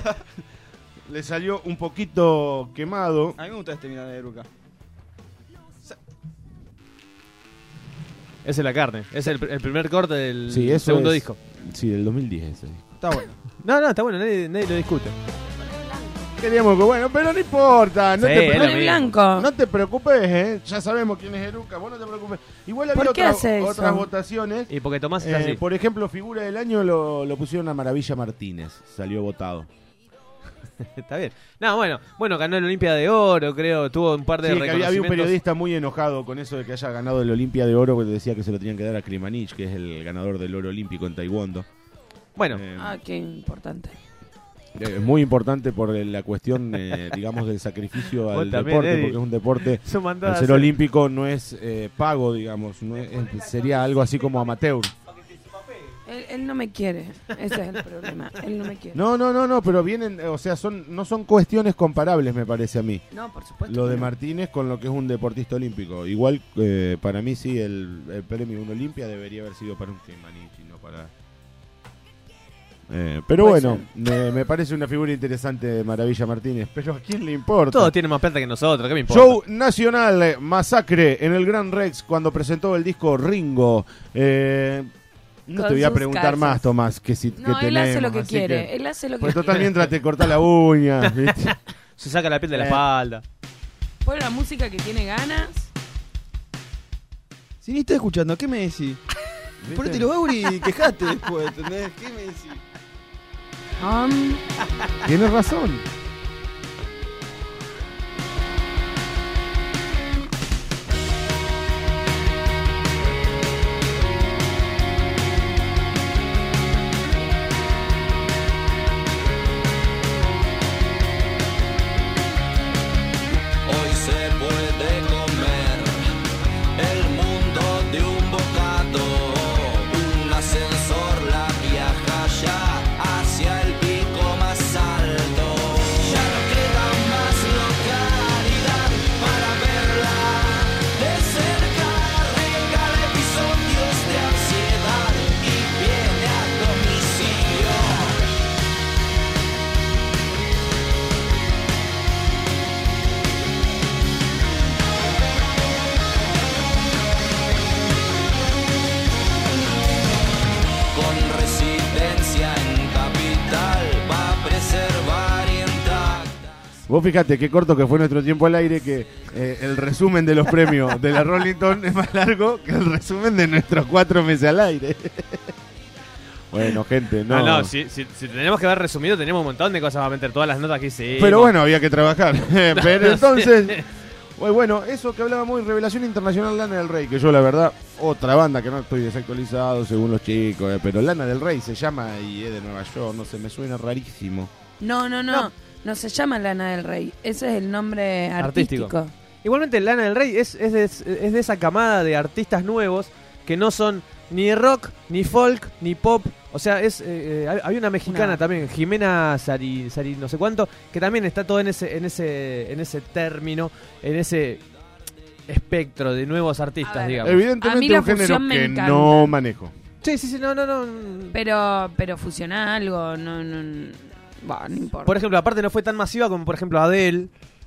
le salió un poquito quemado. A mí me gusta mira de Eruca. Esa es la carne. Es el primer corte del eso segundo disco. Sí, del 2010 ese disco. Está bueno. No, está bueno, nadie lo discute. Queríamos que pero no importa. No Blanco. No te preocupes, ya sabemos quién es Eruca, vos no te preocupes. Igual había otras votaciones. Y porque Tomás es así. Por ejemplo, figura del año lo pusieron a Maravilla Martínez, salió votado. Está bien. No, bueno, ganó el Olimpia de Oro, creo, tuvo un par de reconocimientos. Había un periodista muy enojado con eso de que haya ganado el Olimpia de Oro, que decía que se lo tenían que dar a Krimanich, que es el ganador del oro olímpico en taekwondo. Bueno. Qué importante. Es muy importante por la cuestión, digamos, del sacrificio al deporte, porque es un deporte, al ser olímpico no es pago, digamos, sería algo así como amateur. Él no me quiere, ese es el problema, él no me quiere. No, pero vienen, o sea, no son cuestiones comparables, me parece a mí. No, por supuesto. Lo de Martínez con lo que es un deportista olímpico. Igual, para mí sí, el premio de un Olimpia debería haber sido para un Krimanich y no para... pero bueno, me parece una figura interesante Maravilla Martínez, pero ¿a quién le importa? Todos tienen más plata que nosotros, ¿qué me importa? Show nacional, Masacre en el Gran Rex cuando presentó el disco Ringo. No te voy a preguntar más, Tomás, que si no, que él tenemos, hace lo que quiere, él hace lo que pues total, mientras te corta la uña, ¿viste? Se saca la piel de la espalda. Pon la música que tiene ganas. Si ni estoy escuchando, ¿qué me decís? Ponete los auris y quejate después, ¿entendés? ¿Qué me decís? Tienes razón. Hoy se puede comer el mundo de un bocado. Un ascensor la viaja ya hacia el pico más alto. Ya no queda más localidad para verla de cerca. Regala episodios de ansiedad y viene a domicilio. Con residencia en capital va a preservar intacta. Vos fíjate qué corto que fue nuestro tiempo al aire, que el resumen de los premios de la Rolling Stone es más largo que el resumen de nuestros 4 meses al aire. Bueno, gente, no. No, si tenemos que ver resumido, tenemos un montón de cosas para meter, todas las notas que hicimos. Pero bueno, había que trabajar. Pero entonces, bueno, eso que hablábamos, Revelación Internacional, Lana del Rey, que yo la verdad, otra banda que no estoy desactualizado según los chicos, pero Lana del Rey se llama y es de Nueva York, no sé, me suena rarísimo. No se llama Lana del Rey. Ese es el nombre artístico. Igualmente Lana del Rey es de esa camada de artistas nuevos que no son ni rock, ni folk, ni pop. O sea, hay una mexicana también, Jimena Sari no sé cuánto, que también está todo en ese término, en ese espectro de nuevos artistas, digamos. Evidentemente un género que no manejo. Sí, no. Pero fusiona algo, no importa. Por ejemplo, aparte no fue tan masiva como por ejemplo Adele,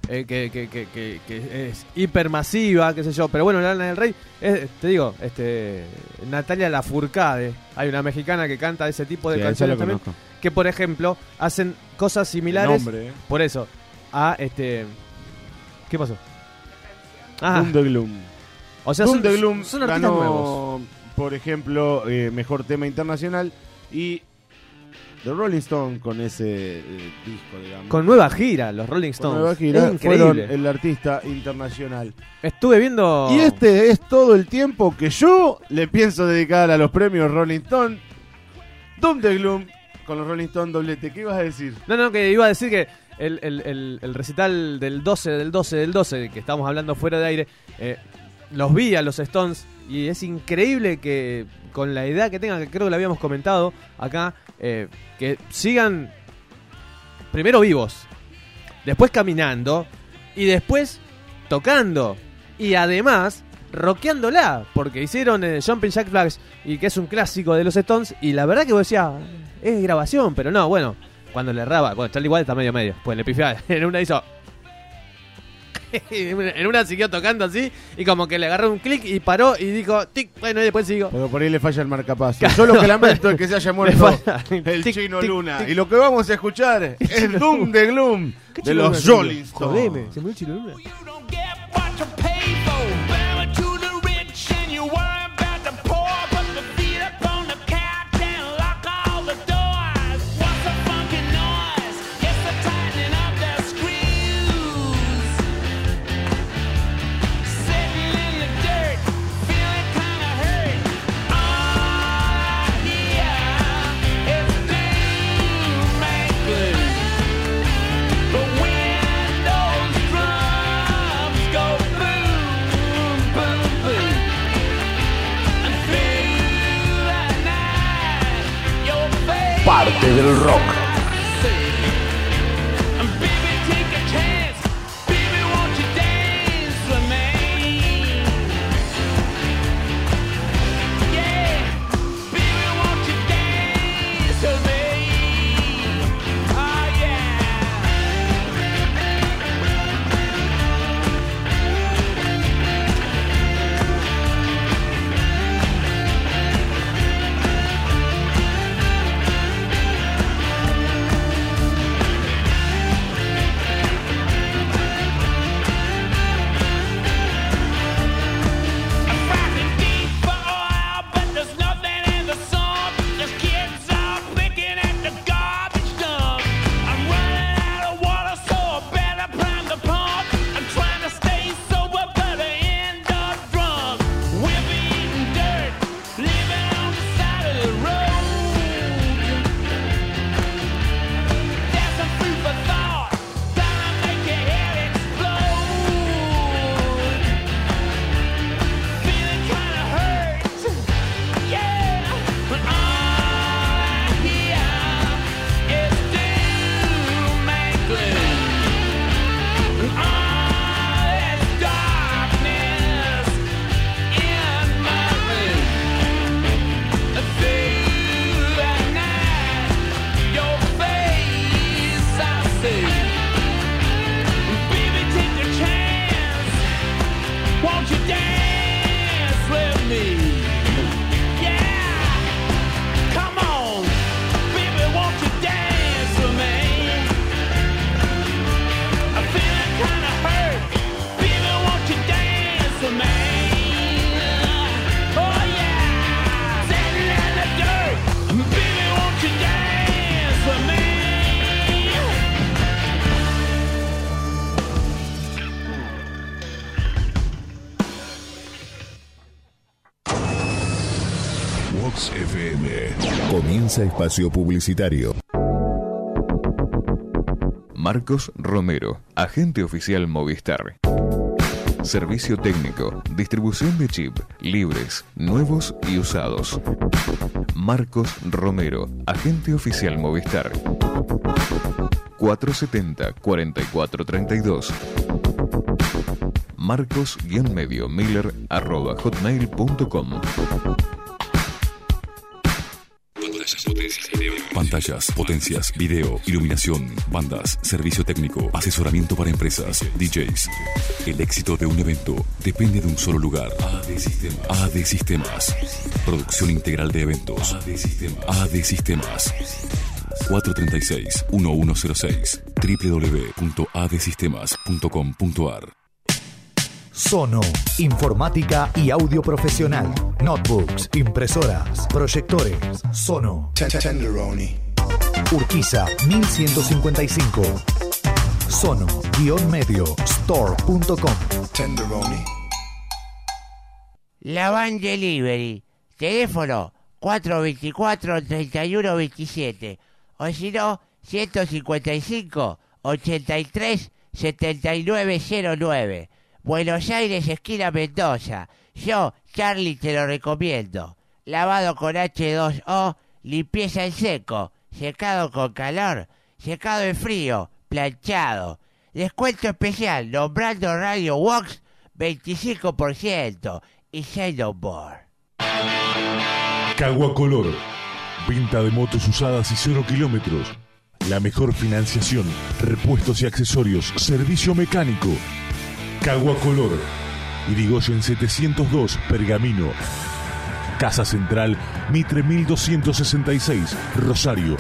que es hipermasiva, qué sé yo. Pero bueno, Lana del Rey, te digo, Natalia Lafourcade, hay una mexicana que canta ese tipo de canciones también, que por ejemplo hacen cosas similares. Nombre, por eso, a ¿qué pasó? Doom the Gloom. O sea, Doom the Gloom son artistas ganó, nuevos. por ejemplo, mejor tema internacional, y The Rolling Stone con ese disco, digamos. Con nueva gira, los Rolling Stones. Con nueva gira, es increíble. fueron el artista internacional. Estuve viendo... Y este es todo el tiempo que yo le pienso dedicar a los premios Rolling Stone. Doom the Gloom con los Rolling Stone doblete. ¿Qué ibas a decir? No, que iba a decir que el recital del 12, que estábamos hablando fuera de aire, los vi a los Stones y es increíble que con la edad que tengan, que creo que lo habíamos comentado acá, que sigan primero vivos, después caminando y después tocando y además rockeándola, porque hicieron Jumping Jack Flash, y que es un clásico de los Stones, y la verdad que vos decías, es grabación, pero no, bueno, cuando le erraba, bueno, Charlie Watts está medio, pues le pifiaba, en una hizo en una siguió tocando así y como que le agarró un clic y paró y dijo tic, bueno, y después siguió. Pero por ahí le falla el marcapaso. Yo lo que lamento es que se haya muerto el Chino Luna. Y lo que vamos a escuchar es Doom the Gloom de los Rolling Stones. Jodeme, se murió el Chino Luna. Parte del rock. Vox FM. Comienza espacio publicitario. Marcos Romero, agente oficial Movistar. Servicio técnico, distribución de chip, libres, nuevos y usados. Marcos Romero, agente oficial Movistar. 470-4432. Marcos-Miller@hotmail.com. Pantallas, potencias, video, iluminación, bandas, servicio técnico, asesoramiento para empresas, DJs. El éxito de un evento depende de un solo lugar. AD Sistemas. Producción integral de eventos. AD Sistemas. 436-1106. www.adsistemas.com.ar. Sono, informática y audio profesional. Notebooks, impresoras, proyectores. Sono. Tenderoni. Urquiza, 1155. Sono-medio-store.com. Tenderoni. La Van Delivery. Teléfono 424-3127. O si no, 155-83-7909. Buenos Aires, esquina Mendoza. Yo, Charlie, te lo recomiendo. Lavado con H2O, limpieza en seco, secado con calor, secado en frío, planchado. Descuento especial, nombrando Radio Vox, 25% y say no more. Cagua Color. Venta de motos usadas y 0 kilómetros. La mejor financiación, repuestos y accesorios, servicio mecánico. Cagua Color. Irigoyen 702, Pergamino. Casa Central, Mitre 1266, Rosario.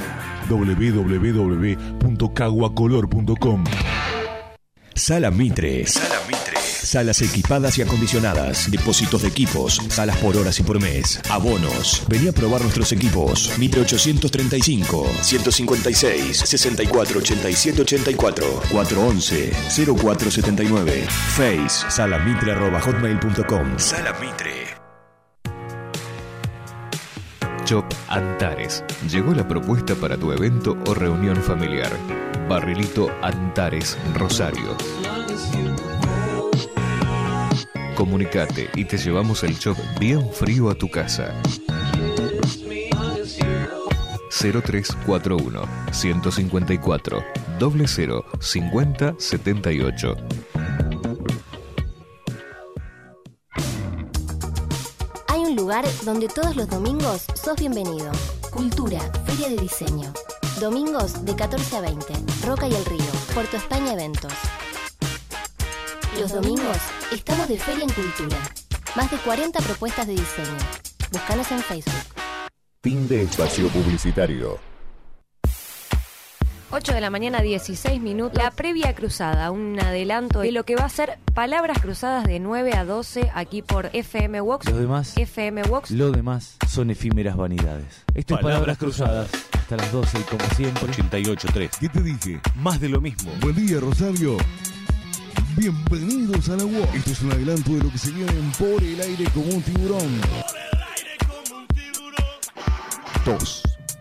www.caguacolor.com. Sala Mitre. Salas equipadas y acondicionadas, depósitos de equipos, salas por horas y por mes, abonos. Vení a probar nuestros equipos. Mitre 835, 156, 64, 87, 84, 411, 0479. Face, salamitre@hotmail.com. Sala Mitre. Shop Antares. Llegó la propuesta para tu evento o reunión familiar. Barrilito Antares, Rosario. Comunicate y te llevamos el shop bien frío a tu casa. 0341 154 00 50 78. Hay un lugar donde todos los domingos sos bienvenido. Cultura, Feria de Diseño. Domingos de 14 a 20. Roca y el Río, Puerto España Eventos. Los domingos estamos de feria en cultura. Más de 40 propuestas de diseño. Búscanos en Facebook. Fin de espacio publicitario. 8 de la mañana, 16 minutos. La previa cruzada, un adelanto de lo que va a ser Palabras Cruzadas de 9 a 12 aquí por FM Vox. Lo demás, lo demás son efímeras vanidades. Esto es Palabras Cruzadas. Hasta las 12 y como siempre 88.3. ¿Qué te dije? más de lo mismo. Buen día, Rosario. Bienvenidos a la UOC. Esto es un adelanto de lo que se viene en Por el Aire como un Tiburón. 2,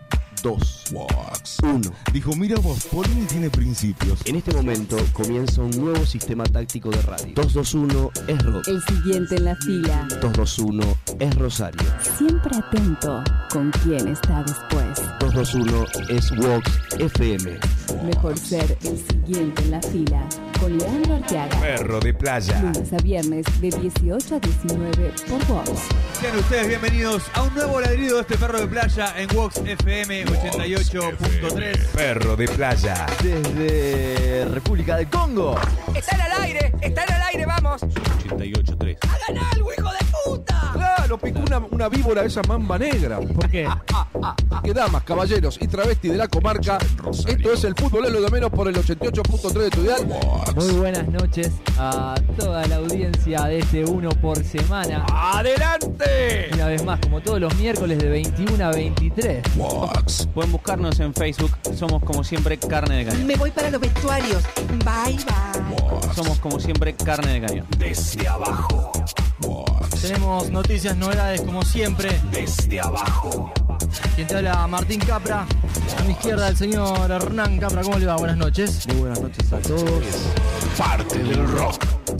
1. Dijo, mira vos, Polini tiene principios. En este momento comienza un nuevo sistema táctico de radio. 221 es rock. El siguiente en la fila. 221 es Rosario. Siempre atento con quién está después. 221 es Vox FM. Mejor ser el siguiente en la fila. Con Leandro Arteaga. Perro de playa. Lunes a viernes de 18 a 19 por Vox. Sean ustedes bienvenidos a un nuevo ladrido de este perro de playa en Vox FM 88.3. Perro de playa. Desde República del Congo. Está en el aire, vamos. 88.3. ¡Hagan algo, hijo de puta! Claro, picó una víbora esa mamba negra. ¿Por qué? Que damas, caballeros y travestis de la comarca. Esto es el fútbol, es lo de menos por el 88.3 de tu dial. Muy buenas noches a toda la audiencia de este Uno por Semana. ¡Adelante! Una vez más, como todos los miércoles de 21 a 23. Pueden buscarnos en Facebook. Somos como siempre Carne de Cañón. Me voy para los vestuarios. Bye, bye. Somos como siempre Carne de Cañón. Desde abajo. Tenemos noticias, novedades como siempre. Desde abajo. Quien te habla, Martín Capra. A mi izquierda el señor Hernán Capra. ¿Cómo le va? Buenas noches. Muy buenas noches a todos. Parte del rock.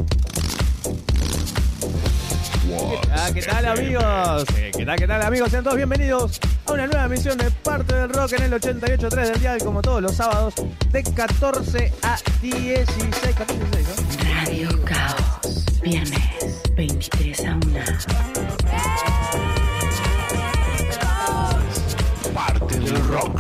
¿Qué tal amigos? ¿Qué tal amigos? Sean todos bienvenidos a una nueva emisión de Parte del Rock en el 88.3 del dial, como todos los sábados, de 14 a 16. 14 a 16, ¿no? Radio Caos, viernes 23 a 1. Parte del rock.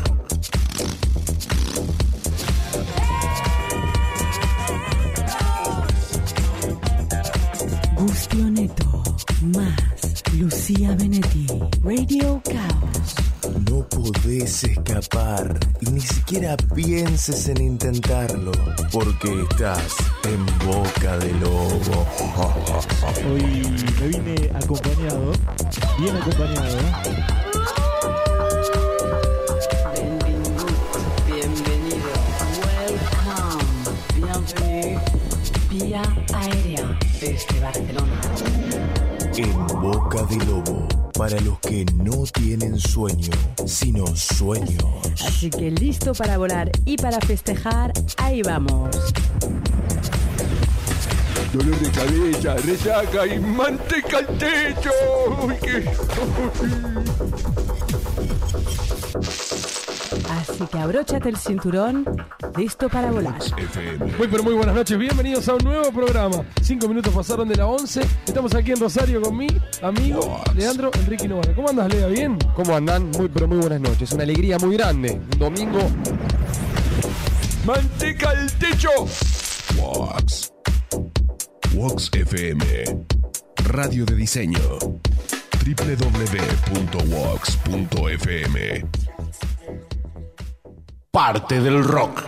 Gustio Neto, más Lucía Benetti, Radio Caos. No podés escapar y ni siquiera pienses en intentarlo, porque estás en boca de lobo. Hoy me vine acompañado, bien acompañado. Bienvenido. Welcome. Bienvenido. Vía aérea desde Barcelona. En boca de lobo, para los que no tienen sueño, sino sueños. Así que listo para volar y para festejar, ahí vamos. Dolor de cabeza, resaca y manteca al techo. Uy, qué... Así que abróchate el cinturón, listo para volar. Muy buenas noches, bienvenidos a un nuevo programa. 5 minutos pasaron de la 11. Estamos aquí en Rosario con mi amigo Leandro Enrique Novara. ¿Cómo andas, Lea? ¿Bien? ¿Cómo andan? Muy buenas noches. Una alegría muy grande. Un domingo. ¡Manteca al techo! Wax. Wax FM. Radio de diseño. www.wax.fm. Parte del rock.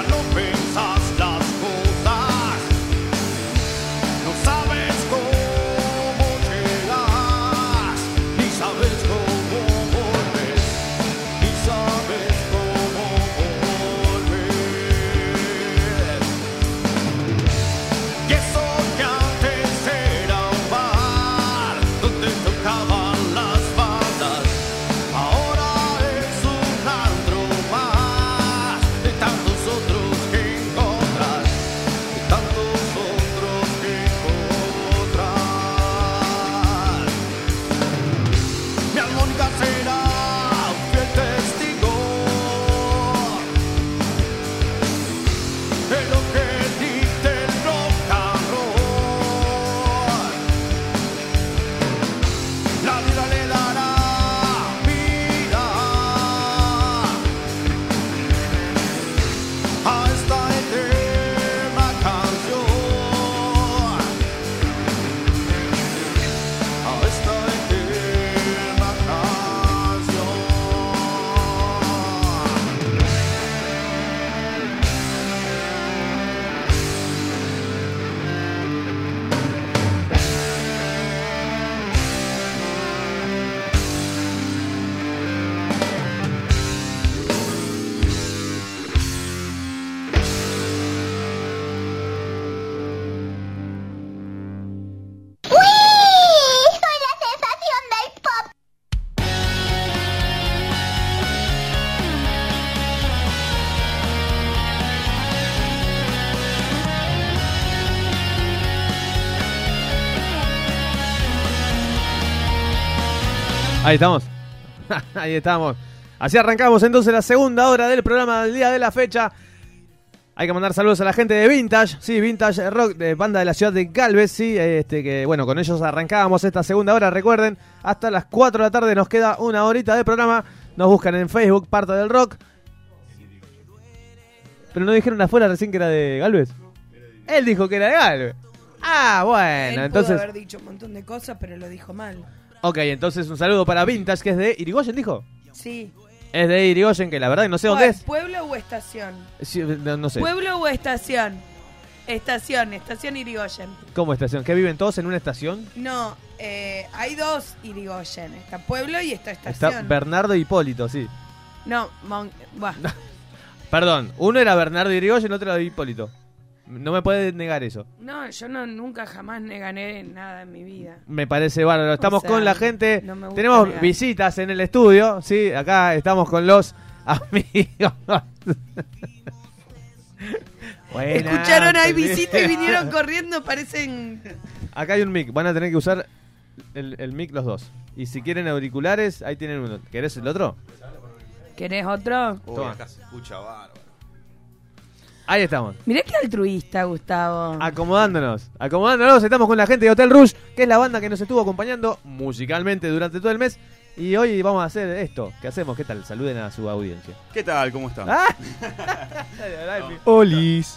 ya no pensás las cosas, no sabes cómo llegas, ni sabes cómo volver, ni sabes cómo volver. Y eso que antes era un bar donde tocaban las bandas, ahora es un antro más de tantos otros que encontrar, de tantos otros que encontrar. Mi armónica será un fiel testigo de lo que dicte el rock and roll. La vida le dará vida a esta eterna canción, a esta eterna canción. Ahí estamos. Ahí estamos. Así arrancamos entonces la segunda hora del programa del día de la fecha. Hay que mandar saludos a la gente de Vintage, sí, Vintage Rock, de banda de la ciudad de Galvez, sí, que bueno, con ellos arrancábamos esta segunda hora, recuerden, hasta las 4 de la tarde nos queda una horita de programa, nos buscan en Facebook, Parte del Rock. Pero no dijeron afuera recién que era de Galvez. Él dijo que era de Galvez. Ah, bueno, Él entonces... pudo haber dicho un montón de cosas, pero lo dijo mal. Ok, entonces un saludo para Vintage, que es de Irigoyen, dijo. Sí. Es de Irigoyen, que la verdad que no sé dónde es. ¿Pueblo o estación? Sí, no sé. ¿Pueblo o estación? Estación Irigoyen. ¿Cómo estación? ¿Qué viven todos en una estación? No, hay dos Irigoyen. Está Pueblo y está estación. Está Bernardo Hipólito, sí. No, Perdón, uno era Bernardo Irigoyen, otro era Hipólito. No me puedes negar eso. No, yo nunca jamás negaré nada en mi vida. Me parece bárbaro. Estamos con la gente. No me gusta Tenemos negar. visitas en el estudio, sí. Acá estamos con los amigos. Buenas, Escucharon, hay feliz. visita y vinieron corriendo, parecen... Acá hay un mic, van a tener que usar el mic los dos. Y si quieren auriculares, ahí tienen uno. ¿Querés el otro? ¿Querés otro? Toma. Acá se escucha bárbaro. Ahí estamos. Mirá qué altruista, Gustavo. Acomodándonos, estamos con la gente de Hotel Rouge, que es la banda que nos estuvo acompañando musicalmente durante todo el mes. Y hoy vamos a hacer esto. ¿Qué hacemos? ¿Qué tal? Saluden a su audiencia. ¿Qué tal? ¿Cómo están? ¡Ah! Olis.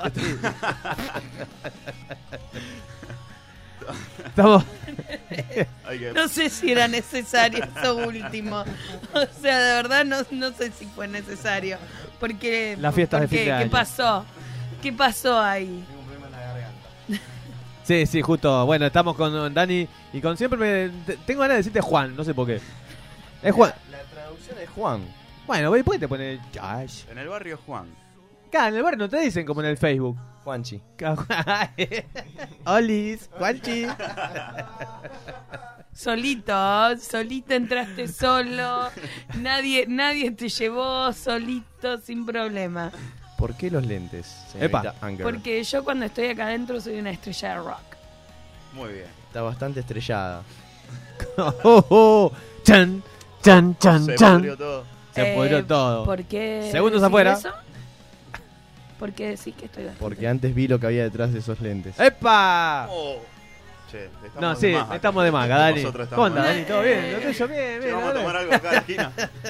Estamos... No sé si era necesario eso último. O sea, de verdad no sé si fue necesario. Porque... Las fiestas de ¿por qué? fin de ¿Qué año. pasó? ¿Qué pasó ahí? Sí, sí, justo. Bueno, estamos con Dani y con siempre tengo ganas de decirte Juan, no sé por qué. Es Juan. La traducción es Juan. Bueno, ¿por qué te pone Josh? En el barrio Juan. Acá en el barrio no te dicen como en el Facebook. Juanchi. Olis, Juanchi. Solito entraste solo. Nadie te llevó, solito, sin problema. ¿Por qué los lentes, señorita Anger? Porque yo cuando estoy acá adentro soy una estrella de rock. Muy bien. Está bastante estrellada. Chan, chan, chan, Se chan. pudrió todo. Se pudrió todo. ¿Por qué? Segundos decís afuera. eso? ¿Por qué decís que estoy bastante? Porque antes vi lo que había detrás de esos lentes. ¡Epa! Oh. Che, estamos No, de sí, más acá. estamos de maga, Dani. Nosotros ¿Cómo estamos andás, de Dani? ¿Todo bien? ¿Lo tuyo? Bien, Che, bien. vamos a dale. tomar algo acá en la esquina.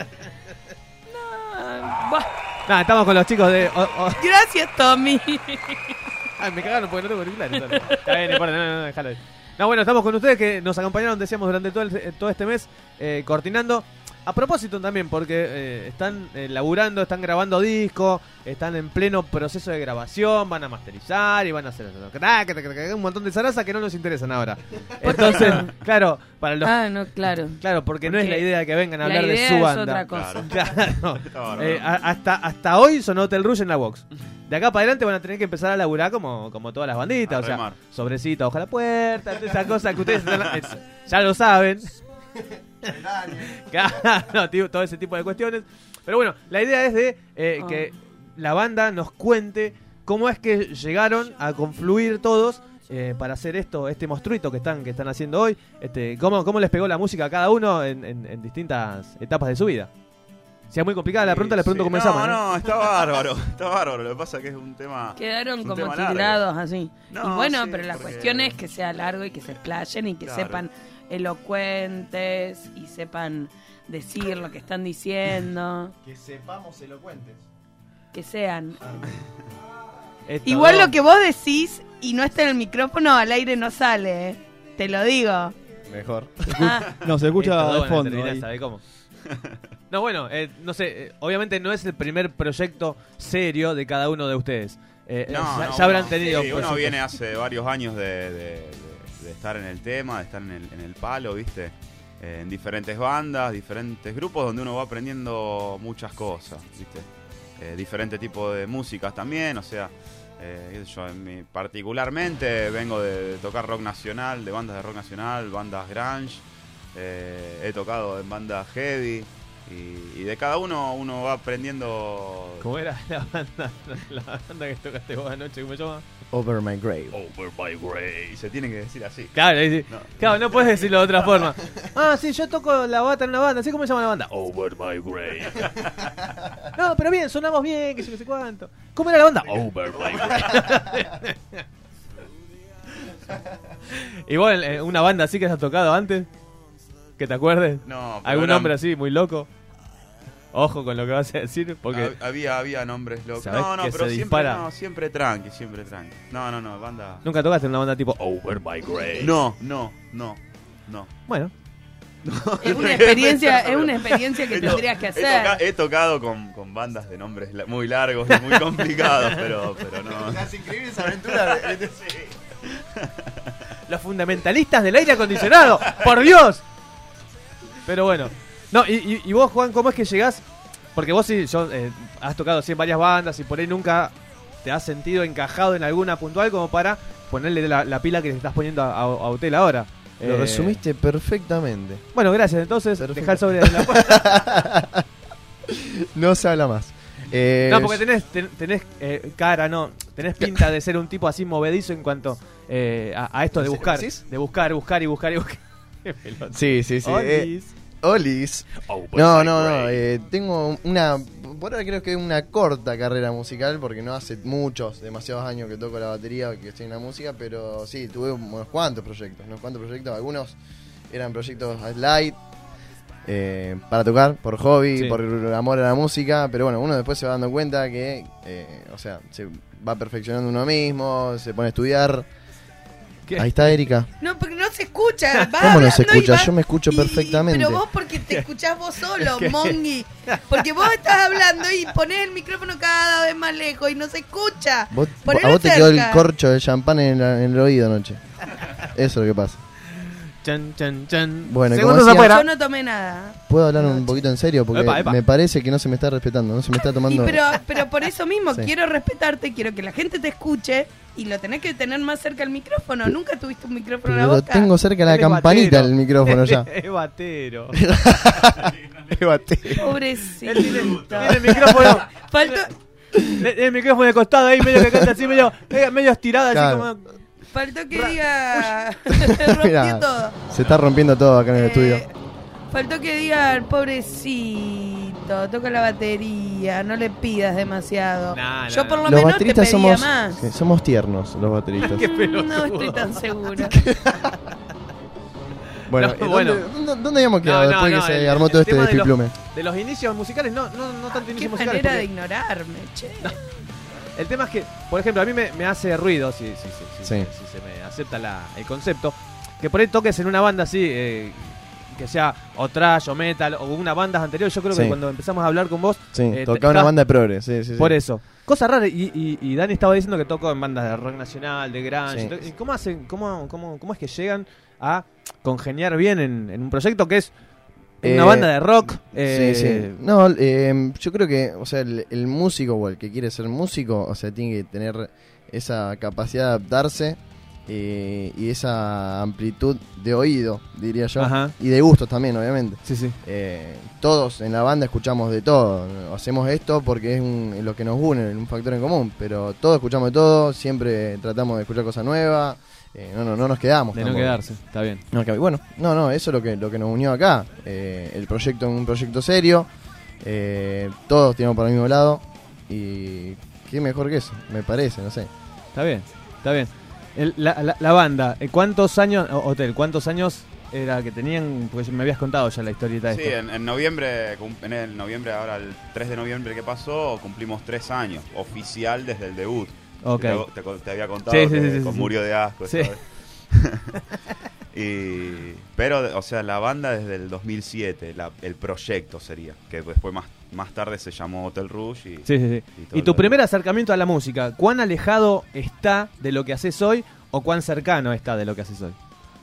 Nah, estamos con los chicos de... Gracias, Tommy. Ay, me cagaron porque no tengo auriculares. Dale. Está bien, no importa, no, déjalo ahí. No, bueno, estamos con ustedes que nos acompañaron, decíamos, durante todo este mes, coordinando. A propósito también, porque están laburando, están grabando discos, están en pleno proceso de grabación, van a masterizar y van a hacer un montón de zaraza que no nos interesan ahora. Entonces, claro, para los... no, claro. Claro, porque no es la idea que vengan a hablar la de idea su es banda. otra cosa. Claro. Hasta hoy sonó Hotel Rouge en la box. De acá para adelante van a tener que empezar a laburar como todas las banditas, o sea, sobrecita, ojalá puerta, esas cosas que ustedes ya lo saben. Claro, todo ese tipo de cuestiones. Pero bueno, la idea es de que la banda nos cuente cómo es que llegaron a confluir todos para hacer este monstruito que están haciendo hoy. Cómo les pegó la música a cada uno en distintas etapas de su vida. Si es muy complicada la pregunta, les pregunto cómo comenzamos. No, está bárbaro. Lo que pasa es que es un tema. Quedaron un como tema tildados así. No, y bueno, sí, pero la cuestión es que sea largo y que se explayen y que sepan elocuentes y sepan decir lo que están diciendo. Que sepamos elocuentes. Que sean. Esto Igual lo que vos decís y no está en el micrófono, al aire no sale, ¿eh? Te lo digo. Mejor. No, se escucha de fondo. ¿Sabe cómo? No, bueno, no sé, obviamente no es el primer proyecto serio de cada uno de ustedes. Ya habrán tenido. Sí, uno viene hace varios años de estar en el tema, de estar en el palo, ¿viste? En diferentes bandas, diferentes grupos donde uno va aprendiendo muchas cosas, ¿viste? Diferente tipo de músicas también, o sea, yo particularmente vengo de tocar rock nacional, de bandas de rock nacional, bandas grunge, he tocado en bandas heavy. Y de cada uno va aprendiendo. ¿Cómo era la banda que tocaste vos anoche? ¿Cómo se llama? Over My Grave. Over My Grave. Se tiene que decir así. Claro, no puedes decirlo de otra forma. Sí, yo toco la bata en una banda. ¿Sí cómo se llama la banda? Over My Grave. No, pero bien, sonamos bien, que sé cuánto. ¿Cómo era la banda? Over My Grave. ¿Y vos una banda así que has tocado antes? ¿Que te acuerdes? No. ¿Algún nombre así, muy loco? Ojo con lo que vas a decir, porque... Había nombres locos. No, pero siempre tranqui. No, banda... ¿Nunca tocaste en una banda tipo Over My Grave? No. Bueno. Es una experiencia que tendrías que hacer. He tocado con bandas de nombres muy largos y muy complicados, pero no. Las increíbles aventuras de... Los fundamentalistas del aire acondicionado, por Dios. Pero bueno. No, y vos, Juan, ¿cómo es que llegás? Porque vos sí, has tocado en varias bandas y por ahí nunca te has sentido encajado en alguna puntual como para ponerle la pila que le estás poniendo a Hotel ahora. Lo resumiste perfectamente. Bueno, gracias. Entonces, dejá el sobre de la puerta. No se habla más. No, porque tenés cara, no. Tenés pinta de ser un tipo así movedizo en cuanto a esto de buscar. De buscar y buscar. Sí. Olis. No. Tengo por ahora creo que es una corta carrera musical, porque no hace demasiados años que toco la batería, que estoy en la música, pero sí, tuve unos cuantos proyectos. Algunos eran proyectos light, para tocar, por hobby, sí, por amor a la música, pero bueno, uno después se va dando cuenta que, se va perfeccionando uno mismo, se pone a estudiar. ¿Qué? Ahí está Erika. No, porque no se escucha. ¿Cómo no se escucha? Yo me escucho perfectamente. Pero vos porque te escuchás vos solo, Mongi. Porque vos estás hablando y ponés el micrófono cada vez más lejos y no se escucha. A vos te quedó el corcho de champán en el oído anoche. Eso es lo que pasa. Chan. Bueno, yo no tomé nada. ¿Puedo hablar un poquito en serio? Porque me parece que no se me está respetando, no se me está tomando... Pero por eso mismo, sí, quiero respetarte, quiero que la gente te escuche y lo tenés que tener más cerca el micrófono. Nunca tuviste un micrófono en la boca. Lo tengo cerca de la campanita el micrófono ya. Es batero. Es batero. Pobrecito. Tiene el micrófono. El micrófono de costado ahí, medio que canta así, medio estirada, claro, así como... Faltó que diga... Mirá, todo. Se está rompiendo todo acá en el estudio. Faltó que diga, pobrecito, toca la batería, no le pidas demasiado. Yo por lo menos te pedía más. Somos tiernos los bateristas. No estoy tan segura. Bueno, ¿dónde habíamos quedado después que se armó todo este desplume? De los inicios musicales, no tanto inicios musicales. Qué manera de ignorarme, che. No. El tema es que, por ejemplo, a mí me hace ruido, si se me acepta el concepto, que por ahí toques en una banda así, que sea o thrash o metal o una banda anterior. Yo creo que cuando empezamos a hablar con vos... tocaba una banda de progre, sí. Por eso. Cosa rara, y Dani estaba diciendo que tocó en bandas de rock nacional, de grunge. Sí. ¿Cómo hacen, cómo es que llegan a congeniar bien en un proyecto que es una banda de rock? Sí. No, yo creo que, o sea, el músico o el que quiere ser músico, o sea, tiene que tener esa capacidad de adaptarse y esa amplitud de oído, diría yo. Ajá. Y de gustos también, obviamente. Sí. Todos en la banda escuchamos de todo. Hacemos esto porque es lo que nos une, un factor en común. Pero todos escuchamos de todo, siempre tratamos de escuchar cosas nuevas. No nos quedamos. De tampoco. No quedarse, está bien. Bueno, eso es lo que nos unió acá. El proyecto es un proyecto serio. Todos tiramos para el mismo lado. Y qué mejor que eso, me parece, no sé. Está bien. La banda, ¿cuántos años, Hotel, cuántos años era que tenían? Porque me habías contado ya la historieta de esto. Sí, en noviembre, ahora el 3 de noviembre que pasó, cumplimos 3 años, oficial desde el debut. Okay. Te había contado que murió de asco. Sí. Pero, o sea, la banda desde el 2007, el proyecto sería, que después más tarde se llamó Hotel Rouge. Y tu primer acercamiento a la música, ¿cuán alejado está de lo que haces hoy o cuán cercano está de lo que haces hoy?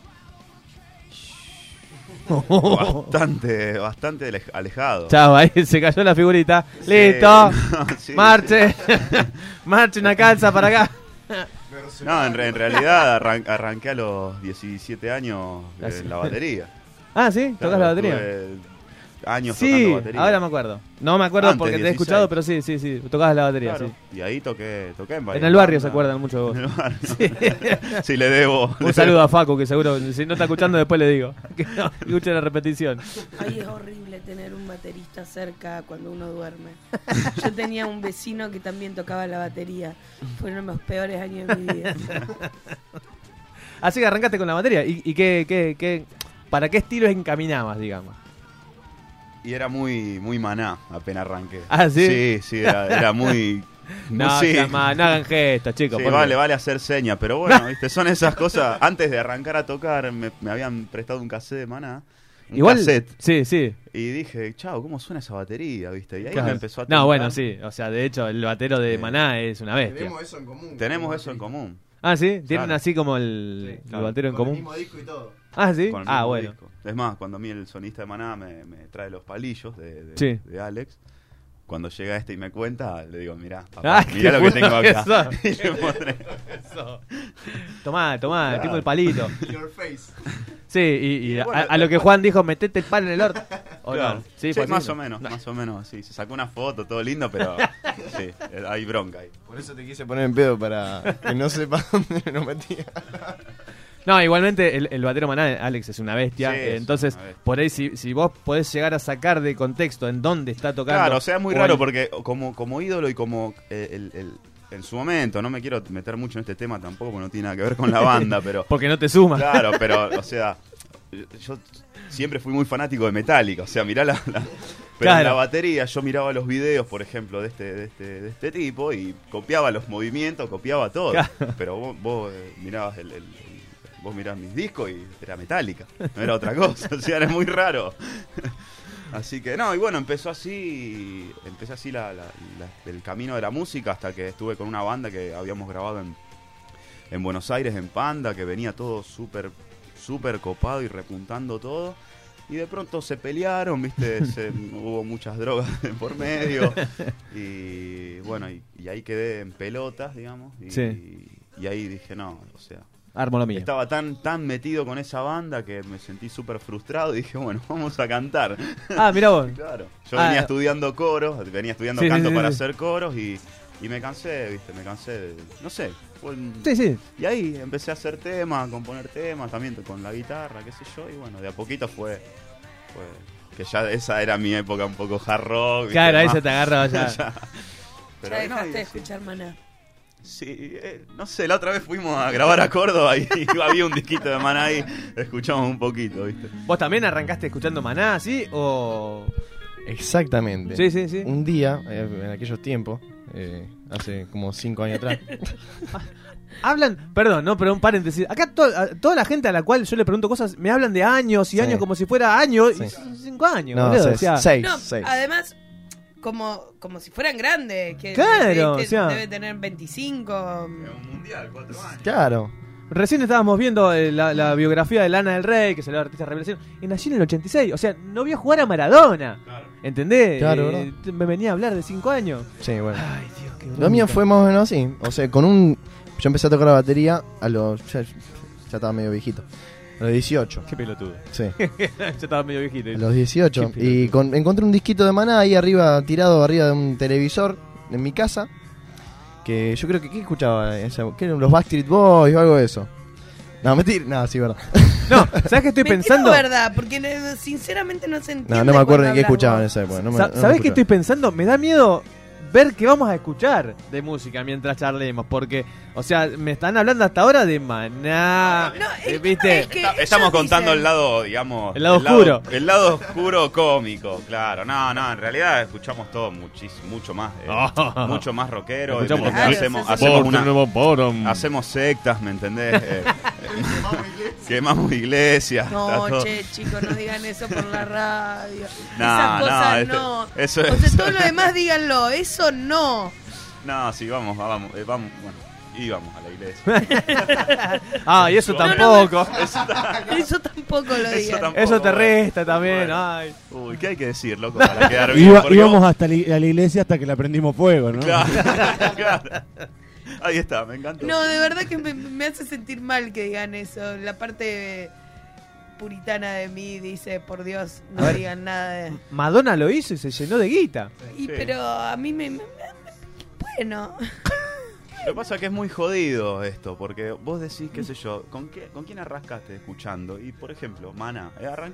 Bastante alejado. Chao, ahí se cayó la figurita. Sí. Listo. Marche. Marche una calza para acá. No, en realidad arranqué a los 17 años en la batería. Ah, ¿sí? ¿Tocas la batería? Años tocando batería. Ahora me acuerdo. No me acuerdo porque te he escuchado, pero sí, tocabas la batería, claro. Sí. Y ahí toqué en varias. En el barrio se acuerdan mucho de vos. En el barrio. Sí, le debo. Un saludo a Facu, que seguro, si no está escuchando, después le digo. Que no escuche la repetición. Ay, es horrible tener un baterista cerca cuando uno duerme. Yo tenía un vecino que también tocaba la batería. Fueron los peores años de mi vida. Así que arrancaste con la batería. ¿Y qué para qué estilo encaminabas, digamos? Y era muy Maná, apenas arranqué. ¿Ah, sí? Sí, era muy... no hagan gestos, chicos. Sí, vale hacer señas, pero bueno, ¿viste? Son esas cosas. Antes de arrancar a tocar, me habían prestado un cassette de Maná. Igual, cassette. Sí. Y dije, chao, ¿cómo suena esa batería? ¿Viste? Y ahí claro. me empezó a tocar. No, bueno, sí. O sea, de hecho, el batero de Maná es una bestia. Tenemos eso en común. Ah, ¿sí? ¿Tienen así como el batero en común? Con el mismo disco y todo. Ah, ¿sí? Bueno. Disco. Es más, cuando a mí el sonista de Maná me trae los palillos de Alex, cuando llega y me cuenta, le digo, mirá, papá, mirá lo que tengo acá. Y le mostré. Tomá, tengo el palito. Your face. Sí, y bueno, a lo que Juan dijo, metete el palo en el orto. Claro. No? Sí, más o menos así. Se sacó una foto, todo lindo, pero sí, hay bronca ahí. Por eso te quise poner en pedo, para que no sepa dónde nos metía. No, igualmente el batero Maná, Alex, es una bestia. Sí, entonces, una bestia. Por ahí, si vos podés llegar a sacar de contexto en dónde está tocando. Claro, o sea, es muy raro porque como ídolo y como en su momento, no me quiero meter mucho en este tema tampoco porque no tiene nada que ver con la banda, pero... Porque no te suma. Claro, pero, o sea, yo siempre fui muy fanático de Metallica, o sea, mirá pero claro. En la batería yo miraba los videos, por ejemplo, de este tipo y copiaba los movimientos, copiaba todo. Claro. Pero vos mirabas vos mirás mis discos y era Metallica, no era otra cosa, o sea, era muy raro. Así que no, y bueno, empecé así el camino de la música hasta que estuve con una banda que habíamos grabado en Buenos Aires, en Panda, que venía todo súper copado y repuntando todo. Y de pronto se pelearon, ¿viste? Hubo muchas drogas por medio. Y bueno, y ahí quedé en pelotas, digamos. Y ahí dije, no, o sea... Armo lo mío. Estaba tan metido con esa banda que me sentí súper frustrado y dije, bueno, vamos a cantar. Ah, mirá vos. Claro. Yo venía estudiando coros, venía estudiando canto para hacer coros y me cansé, ¿viste? No sé. Sí. Y ahí empecé a hacer temas, a componer temas, también con la guitarra, qué sé yo, y bueno, de a poquito fue que ya esa era mi época un poco hard rock. Claro, ahí se te agarraba ya. Pero ya dejaste de escuchar Maná. Sí, no sé, la otra vez fuimos a grabar a Córdoba y había un disquito de Maná ahí, escuchamos un poquito, ¿viste? ¿Vos también arrancaste escuchando Maná, sí? ¿O...? Exactamente. Sí. Un día, en aquellos tiempos, hace como 5 años atrás. Hablan, perdón, no, pero un paréntesis. Acá toda la gente a la cual yo le pregunto cosas me hablan de años y años como si fuera años y son 5 años. No, boludo, 6. Además, como si fueran grandes. Que, claro, que o sea, debe tener 25. Un mundial, 4 años. Claro. Recién estábamos viendo la biografía de Lana del Rey, que salió de Artista Revelación, y nació en el 86. O sea, no vio jugar a Maradona. Claro. ¿Entendés? Claro, me venía a hablar de 5 años. Sí, bueno. Ay, Dios, qué lo mío fue más o menos así. O sea, yo empecé a tocar la batería a los... Ya estaba medio viejito. A los 18. Qué pelotudo. Sí. Ya estaba medio viejito. A los 18. Y encontré un disquito de Maná ahí tirado arriba de un televisor en mi casa. Que yo creo que... ¿Qué escuchaba? ¿Qué eran los Backstreet Boys o algo de eso? No, mentira. No, sí, verdad. No, ¿sabes qué estoy pensando? Es verdad, porque sinceramente no se entiende. No me acuerdo ni qué escuchaba en esa época. ¿Sabes qué estoy pensando? Me da miedo ver qué vamos a escuchar de música mientras charlemos, porque, o sea, me están hablando hasta ahora de Maná, ¿viste? Es que estamos contando el lado, digamos... El lado oscuro. El lado oscuro cómico, claro. No, en realidad escuchamos todo mucho más. Mucho más rockero. Hacemos sectas, ¿me entendés? Quemamos iglesias. No, chicos, no digan eso por la radio. No, esas cosas no. Eso o sea, todo lo demás díganlo, eso no. No, sí, vamos, bueno, íbamos a la iglesia. Y eso tampoco. Eso tampoco lo digan. Eso te resta también. Bueno. Ay. Uy, ¿qué hay que decir, loco, para quedar bien? Íbamos hasta a la iglesia hasta que la prendimos fuego, ¿no? Claro. Ahí está, me encantó. No, de verdad que me hace sentir mal que digan eso. La parte puritana de mí dice, por Dios, no digan nada de... Madonna lo hizo y se llenó de guita. Pero a mí bueno... Lo que pasa es que es muy jodido esto, porque vos decís, qué sé yo, ¿con quién arrancaste escuchando? Y, por ejemplo, Maná,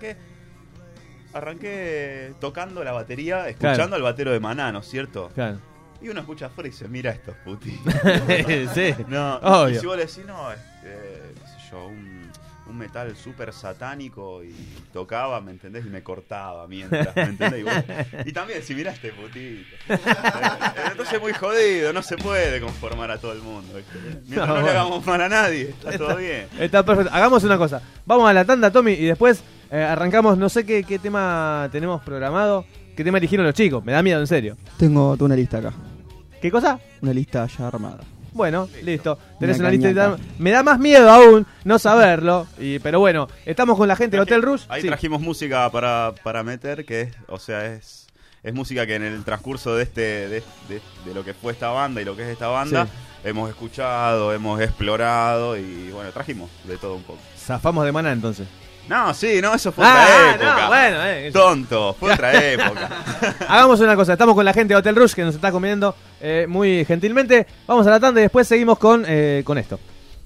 arranqué tocando la batería, escuchando al batero de Maná, ¿no es cierto? Claro. Y uno escucha afuera y dice, mira estos putis. Sí, no, obvio. Y si vos le decís, no, qué sé yo, un metal súper satánico y tocaba, ¿me entendés? Y me cortaba mientras, ¿me entendés? Y también, si mirá este putito. Entonces es muy jodido, no se puede conformar a todo el mundo. Mientras no le hagamos mal a nadie, está todo bien. Está perfecto. Hagamos una cosa. Vamos a la tanda, Tommy, y después arrancamos, no sé qué tema tenemos programado. ¿Qué tema eligieron los chicos? Me da miedo, en serio. Tengo una lista acá. ¿Qué cosa? Una lista ya armada. Bueno, listo. Tenés una lista. Me da más miedo aún no saberlo. Pero bueno, estamos con la gente de Hotel Rush. Ahí trajimos música para meter, que es música que en el transcurso de lo que fue esta banda y lo que es esta banda, hemos escuchado, hemos explorado y bueno, trajimos de todo un poco. Zafamos de Maná entonces. No, eso fue otra época. No, bueno, tonto, fue otra época. Hagamos una cosa, estamos con la gente de Hotel Rush que nos está comiendo muy gentilmente. Vamos a la tanda y después seguimos con esto.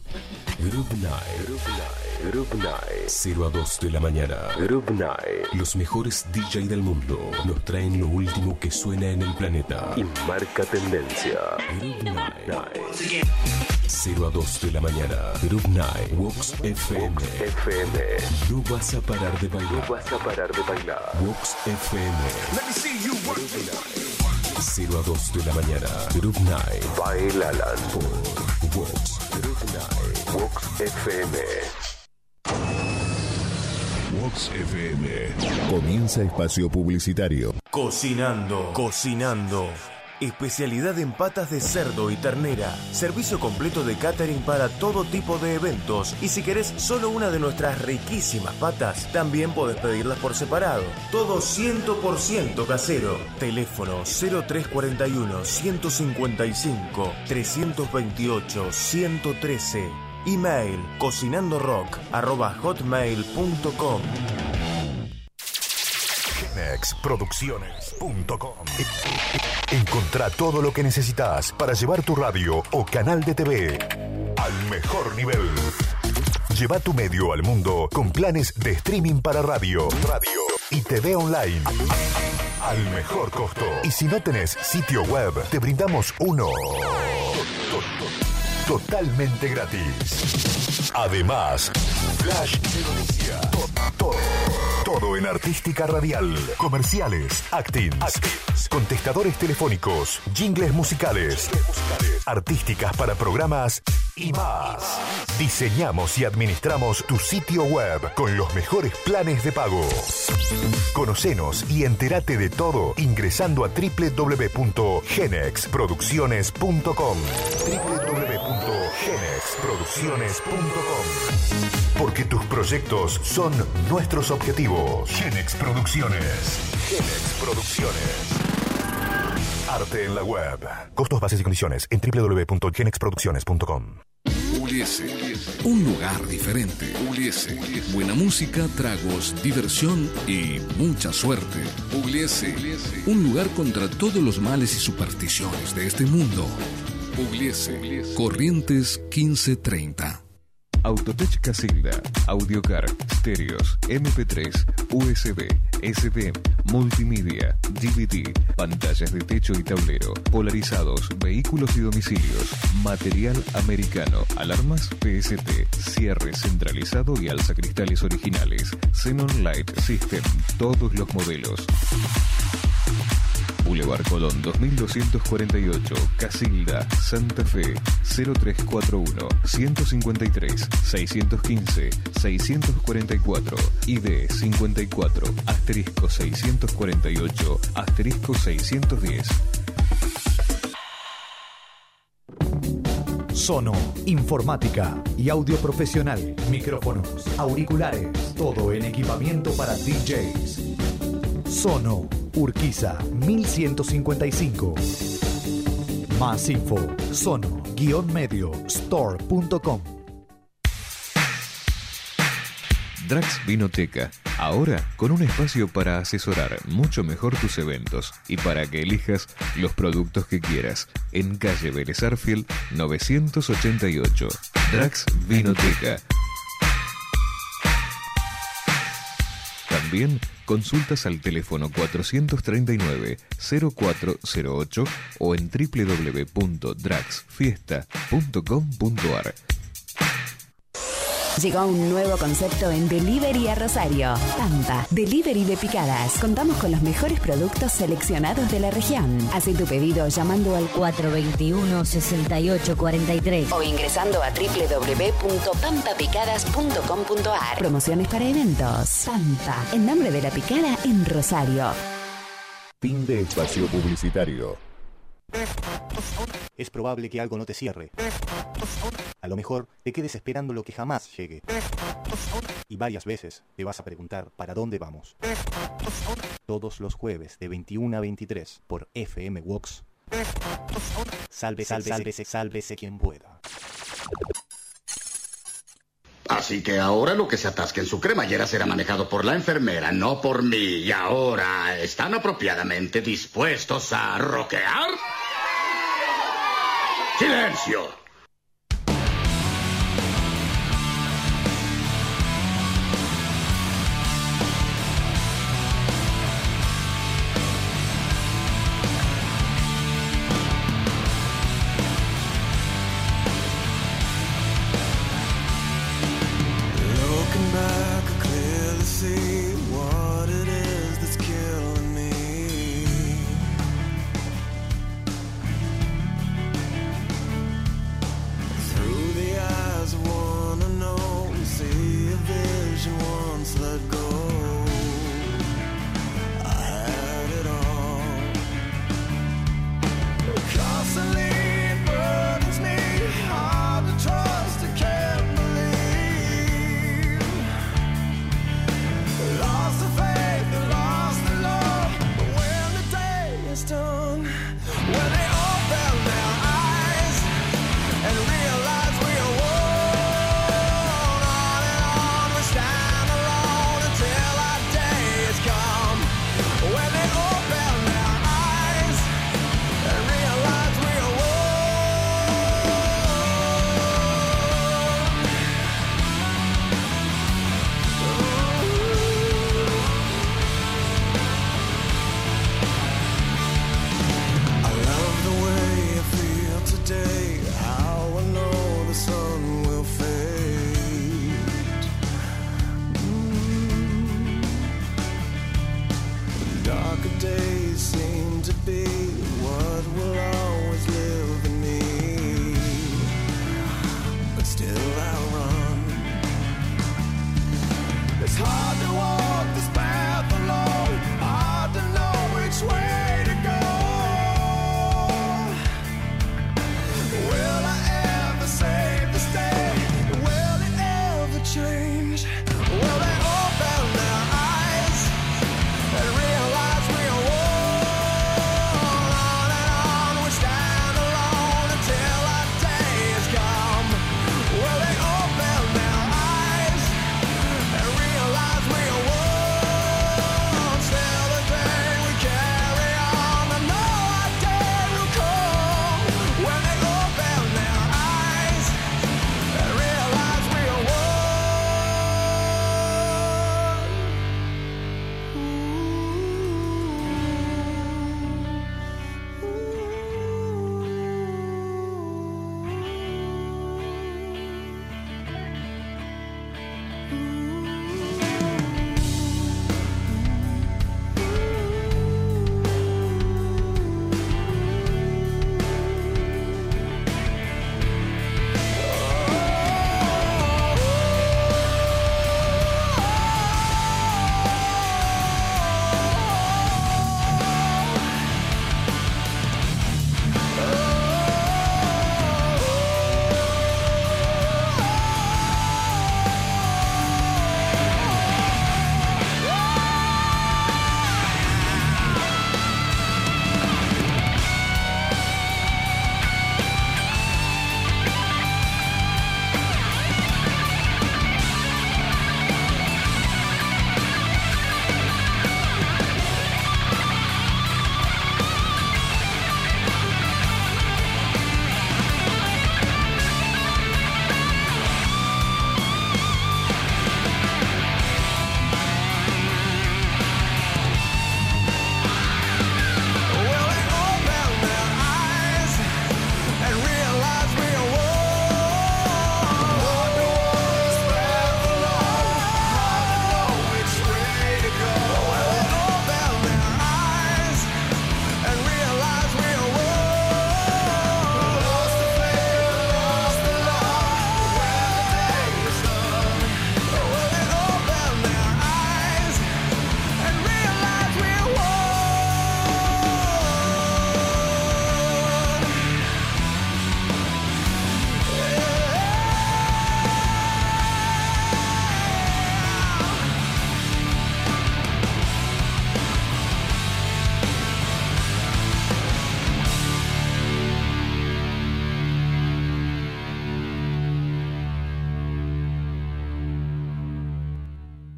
Group Night, 0 a 2 de la mañana. Group Night. Los mejores DJ del mundo nos traen lo último que suena en el planeta y marca tendencia. Group Night. 0 a 2 de la mañana. Group Night. Vox FM. No vas a parar de bailar. Vox FM. Group Night. 0 a 2 de la mañana. Group Night. Bailalan por Vox. Group Night. Vox FM. Vox FM. Comienza espacio publicitario. Cocinando. Especialidad en patas de cerdo y ternera. Servicio completo de catering para todo tipo de eventos. Y si querés solo una de nuestras riquísimas patas, también podés pedirlas por separado. Todo 100% casero. Teléfono 0341 155 328 113. Email cocinandorock@hotmail.com. genexproducciones.com. Encontrá todo lo que necesitas para llevar tu radio o canal de TV al mejor nivel. Lleva tu medio al mundo con planes de streaming para radio y TV online al mejor costo. Y si no tenés sitio web, te brindamos uno. totalmente gratis. Además, Flash te lo decía. Todo en artística radial, comerciales, actings, contestadores telefónicos, jingles musicales, artísticas para programas y más. Diseñamos y administramos tu sitio web con los mejores planes de pago. Conocenos y entérate de todo ingresando a www.genexproducciones.com. www.genexproducciones.com. Porque tus proyectos son nuestros objetivos. Genex Producciones. Genex Producciones. Arte en la web. Costos, bases y condiciones en www.genexproducciones.com. Pugliese, un lugar diferente. Pugliese, buena música, tragos, diversión y mucha suerte. Pugliese, un lugar contra todos los males y supersticiones de este mundo. Pugliese, Corrientes 1530. Autotech Casilda, Audiocar, Stereos, MP3, USB, SD, Multimedia, DVD, pantallas de techo y tablero, polarizados, vehículos y domicilios, material americano, alarmas PST, cierre centralizado y alzacristales originales, Xenon Light System, todos los modelos. Boulevard Colón 2248, Casilda, Santa Fe, 0341 153 615 644, ID 54 asterisco 648 asterisco 610. Sono, informática y audio profesional, micrófonos, auriculares, todo en equipamiento para DJs. Sono, Urquiza 1155. Más info, sono-medio-store.com. Drax Vinoteca, ahora con un espacio para asesorar mucho mejor tus eventos y para que elijas los productos que quieras. En calle Vélez Arfield 988. Drax Vinoteca. También consultas al teléfono 439-0408 o en www.draxfiesta.com.ar. Llegó un nuevo concepto en Delivery a Rosario. Pampa, Delivery de Picadas. Contamos con los mejores productos seleccionados de la región. Haz tu pedido llamando al 421-6843 o ingresando a www.pampapicadas.com.ar. Promociones para eventos. Pampa, en nombre de la picada en Rosario. Fin de espacio publicitario. Es probable que algo no te cierre. A lo mejor te quedes esperando lo que jamás llegue. Y varias veces te vas a preguntar ¿para dónde vamos? Todos los jueves de 21 a 23 por FM Vox. Sálvese quien pueda. Así que ahora lo que se atasque en su cremallera será manejado por la enfermera, no por mí. Y ahora, ¿están apropiadamente dispuestos a rockear? ¡Silencio!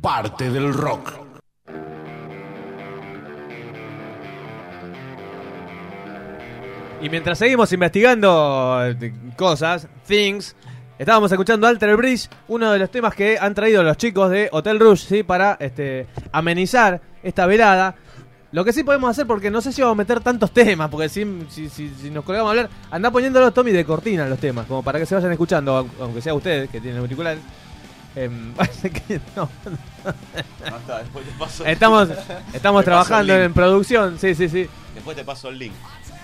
parte del rock. Y mientras seguimos investigando cosas, things, estábamos escuchando Alter Bridge, uno de los temas que han traído los chicos de Hotel Rouge, ¿sí? Para amenizar esta velada. Lo que sí podemos hacer, porque no sé si vamos a meter tantos temas, porque si nos colgamos a hablar, andá poniéndolos, Tommy, de cortina los temas, como para que se vayan escuchando, aunque sea ustedes que tienen auriculares. Parece que no. No está, después te paso. Estamos trabajando en producción, sí. Después te paso el link.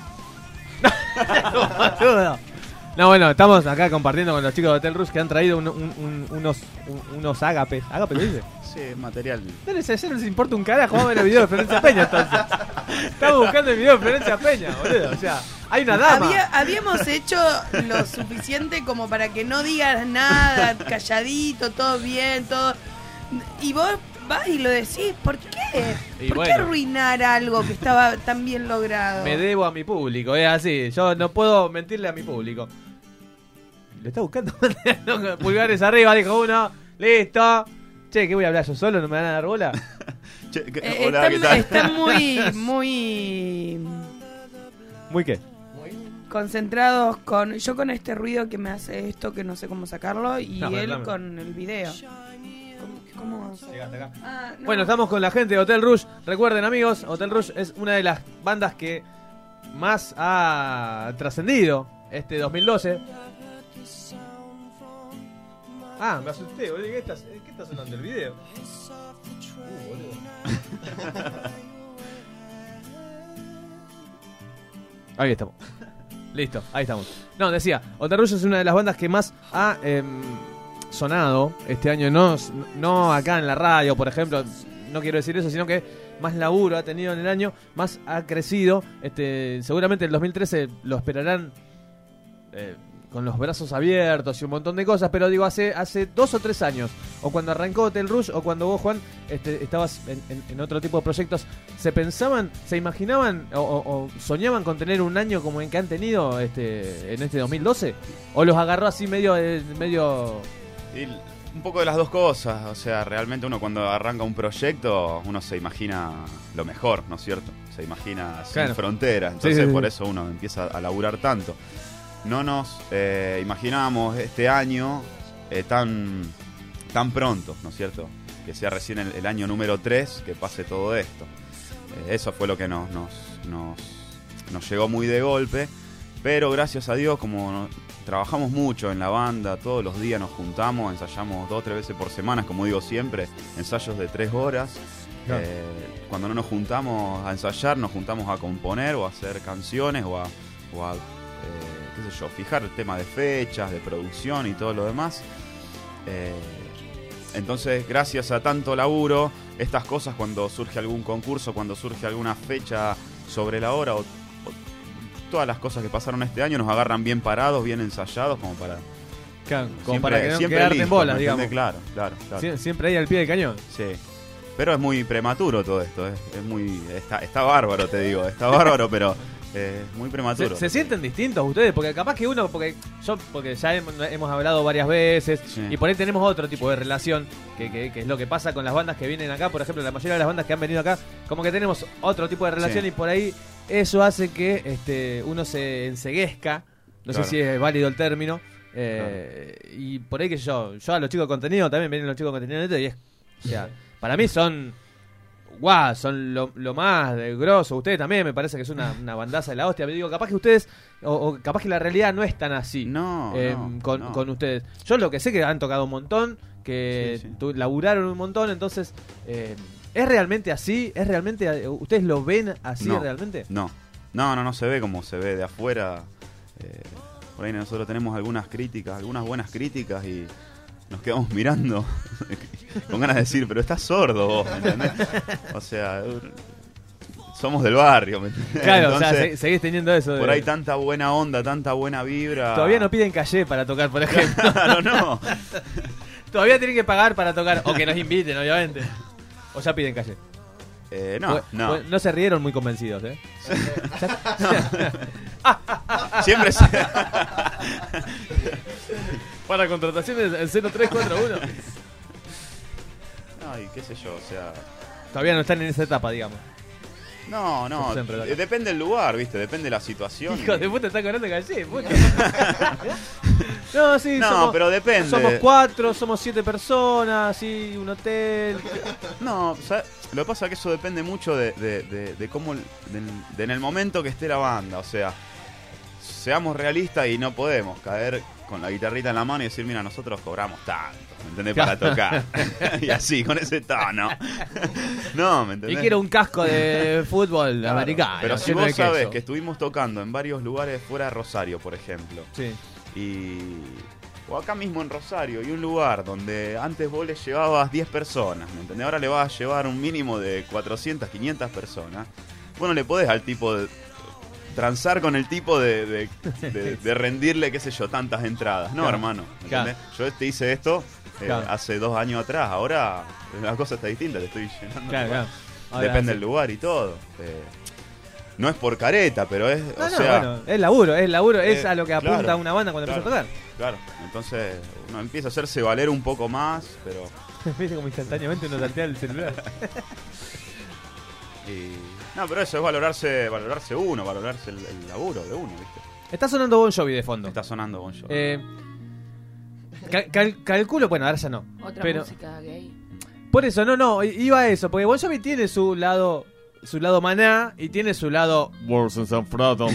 No, bueno, estamos acá compartiendo con los chicos de Hotel Rouge que han traído unos ágapes. ¿Ágapes lo dice? Sí, material. No les importa un carajo, vamos a ver el video de Florencia Peña entonces. Estamos buscando el video de Florencia Peña, boludo. O sea, hay una dama. Habíamos hecho lo suficiente como para que no digas nada, calladito, todo bien, todo. Y vos vas y lo decís, ¿por qué? ¿Por qué arruinar algo que estaba tan bien logrado? Me debo a mi público, es así. Yo no puedo mentirle a mi público. Lo está buscando. Pulgares arriba, dijo uno. Listo. Che, ¿qué voy a hablar yo solo? ¿No me van a dar bola? Che, hola, ¿qué tal? Están muy... ¿Muy qué? Concentrados con... Yo con este ruido que me hace esto, que no sé cómo sacarlo, y él dame. con el video. ¿Cómo? Llegaste acá. No. Bueno, estamos con la gente de Hotel Rouge. Recuerden, amigos, Hotel Rouge es una de las bandas que más ha trascendido este 2012. Me asusté, boludo. ¿Qué está sonando el video? Boludo. Ahí estamos. Listo, ahí estamos. No, decía, Hotel Rouge es una de las bandas que más ha sonado este año. No acá en la radio, por ejemplo. No quiero decir eso, sino que más laburo ha tenido en el año, más ha crecido. Seguramente el 2013 lo esperarán con los brazos abiertos y un montón de cosas, pero digo, hace 2 o 3 años, o cuando arrancó Hotel Rouge, o cuando vos, Juan, estabas en otro tipo de proyectos, ¿se imaginaban o soñaban con tener un año como el que han tenido en este 2012? ¿O los agarró así medio Y un poco de las dos cosas, o sea, realmente uno cuando arranca un proyecto, uno se imagina lo mejor, ¿no es cierto? Se imagina sin fronteras, entonces por eso uno empieza a laburar tanto. No nos imaginábamos este año tan pronto, ¿no es cierto? Que sea recién el año número 3 que pase todo esto. Eso fue lo que nos llegó muy de golpe, pero gracias a Dios, como trabajamos mucho en la banda, todos los días nos juntamos, ensayamos 2 o 3 veces por semana, como digo siempre, ensayos de 3 horas. Claro. Cuando no nos juntamos a ensayar, nos juntamos a componer o a hacer canciones o a qué sé yo, fijar el tema de fechas, de producción y todo lo demás. Entonces, gracias a tanto laburo, estas cosas, cuando surge algún concurso, cuando surge alguna fecha sobre la hora, o todas las cosas que pasaron este año, nos agarran bien parados, bien ensayados, como para... Claro, como siempre, para que no siempre quedarte listo, en bolas, digamos. Claro. Siempre ahí al pie del cañón. Sí. Pero es muy prematuro todo esto, es muy... Está bárbaro, te digo, está bárbaro, pero... muy prematuro. ¿Se sienten distintos ustedes? Porque capaz que uno, porque ya hemos hablado varias veces, sí. Y por ahí tenemos otro tipo de relación, que es lo que pasa con las bandas que vienen acá. Por ejemplo, la mayoría de las bandas que han venido acá, como que tenemos otro tipo de relación, sí. Y por ahí eso hace que uno se enceguezca. No sé si es válido el término. Y por ahí que yo a los chicos de contenido, también vienen los chicos de contenido, y es, o sea, para mí son lo más grosso. Ustedes también me parece que es una bandaza de la hostia. Me digo, capaz que ustedes, o capaz que la realidad no es tan así con ustedes. Yo lo que sé que han tocado un montón, que laburaron un montón, entonces, ¿es realmente así? ¿Es realmente, ustedes lo ven así realmente? No se ve como se ve de afuera. Por ahí nosotros tenemos algunas buenas críticas y nos quedamos mirando con ganas de decir, pero estás sordo vos, ¿me entendés? O sea, somos del barrio, ¿me entendés? Claro, entonces, o sea, seguís teniendo eso. Por ahí tanta buena onda, tanta buena vibra. Todavía no piden caché para tocar, por ejemplo. Claro, no. Todavía tienen que pagar para tocar, o que nos inviten, obviamente. O ya piden caché. No se rieron muy convencidos, ¿eh? Siempre se... Para contrataciones el 0341. Ay, qué sé yo, o sea... Todavía no están en esa etapa, digamos. No, depende del lugar, ¿viste? Depende de la situación. Hijo de puta, está cobrando calle, puta. No, sí, pero depende. Somos 4, somos 7 personas, sí, un hotel. No, ¿sabes? Lo que pasa es que eso depende mucho de cómo, de en el momento que esté la banda. O sea, seamos realistas y no podemos caer con la guitarrita en la mano y decir, mira, nosotros cobramos tanto, ¿me entendés? Para tocar. Y así, con ese tono. No, ¿me entendés? Y quiero un casco de fútbol americano. Pero si vos sabés que estuvimos tocando en varios lugares fuera de Rosario, por ejemplo. Sí. O acá mismo en Rosario, y un lugar donde antes vos le llevabas 10 personas, ¿me entendés? Ahora le vas a llevar un mínimo de 400, 500 personas. Bueno, le podés al tipo transar con el tipo de rendirle, qué sé yo, tantas entradas. No, hermano, ¿me entendés? Yo te hice esto hace 2 años atrás, ahora la cosa está distinta, te estoy llenando. Depende del lugar y todo. No es por careta, pero es, bueno, es laburo, es a lo que apunta una banda cuando empieza a tocar. Claro, entonces uno empieza a hacerse valer un poco más, pero... Viste como instantáneamente uno saltea el celular. No, pero eso es valorarse uno, valorarse el laburo de uno, ¿viste? Está sonando Bon Jovi de fondo. Está sonando Bon Jovi. Calculo, bueno, ahora ya no. Otra música gay. Por eso, no, iba a eso, porque Bon Jovi tiene su lado Maná y tiene su lado Words and Freedom.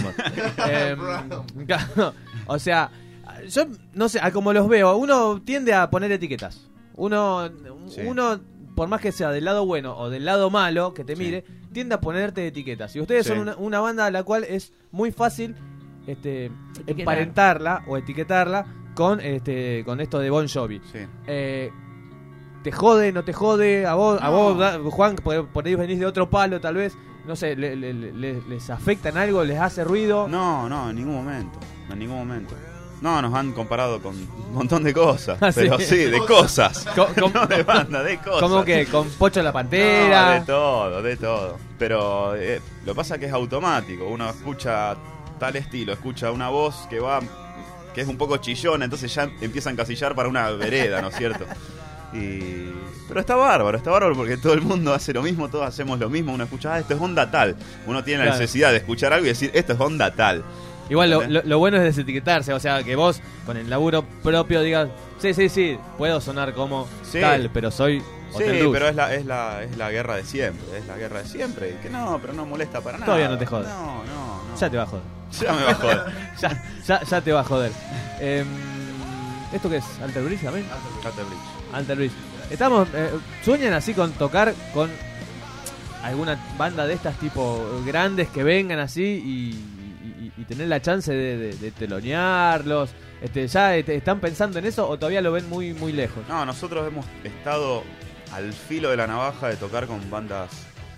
O sea, yo no sé, a como los veo, uno tiende a poner etiquetas. Uno por más que sea del lado bueno o del lado malo que te mire, tiende a ponerte etiquetas. Y ustedes son una banda a la cual es muy fácil emparentarla o etiquetarla con esto de Bon Jovi. ¿Te jode, no te jode? A vos, Juan, por ahí venís de otro palo tal vez. No sé, ¿les afecta en algo? ¿Les hace ruido? No, en ningún momento. No, nos han comparado con un montón de cosas. Pero sí, de cosas. No de banda, de cosas. ¿Cómo que? ¿Con Pocho la Pantera? No, de todo. Pero lo que pasa es que es automático. Uno escucha tal estilo, escucha una voz que es un poco chillona, entonces ya empieza a encasillar para una vereda, ¿no es cierto? Pero está bárbaro porque todo el mundo hace lo mismo, todos hacemos lo mismo. Uno escucha, esto es onda tal. Uno tiene la necesidad de escuchar algo y decir, esto es onda tal. Igual lo bueno es desetiquetarse, o sea, que vos con el laburo propio digas, sí, puedo sonar como tal, pero soy Hotel Dulce. Pero es la guerra de siempre, y que pero no molesta para nada. Todavía no te jode. No. Ya te va a joder. Ya me va a joder. ya te va a joder. ¿Esto qué es? ¿Alter Bridge también? Alter Bridge. Estamos, ¿sueñan así con tocar con alguna banda de estas tipo grandes que vengan así y tener la chance de telonearlos? ¿Ya están pensando en eso o todavía lo ven muy, muy lejos? No, nosotros hemos estado al filo de la navaja de tocar con bandas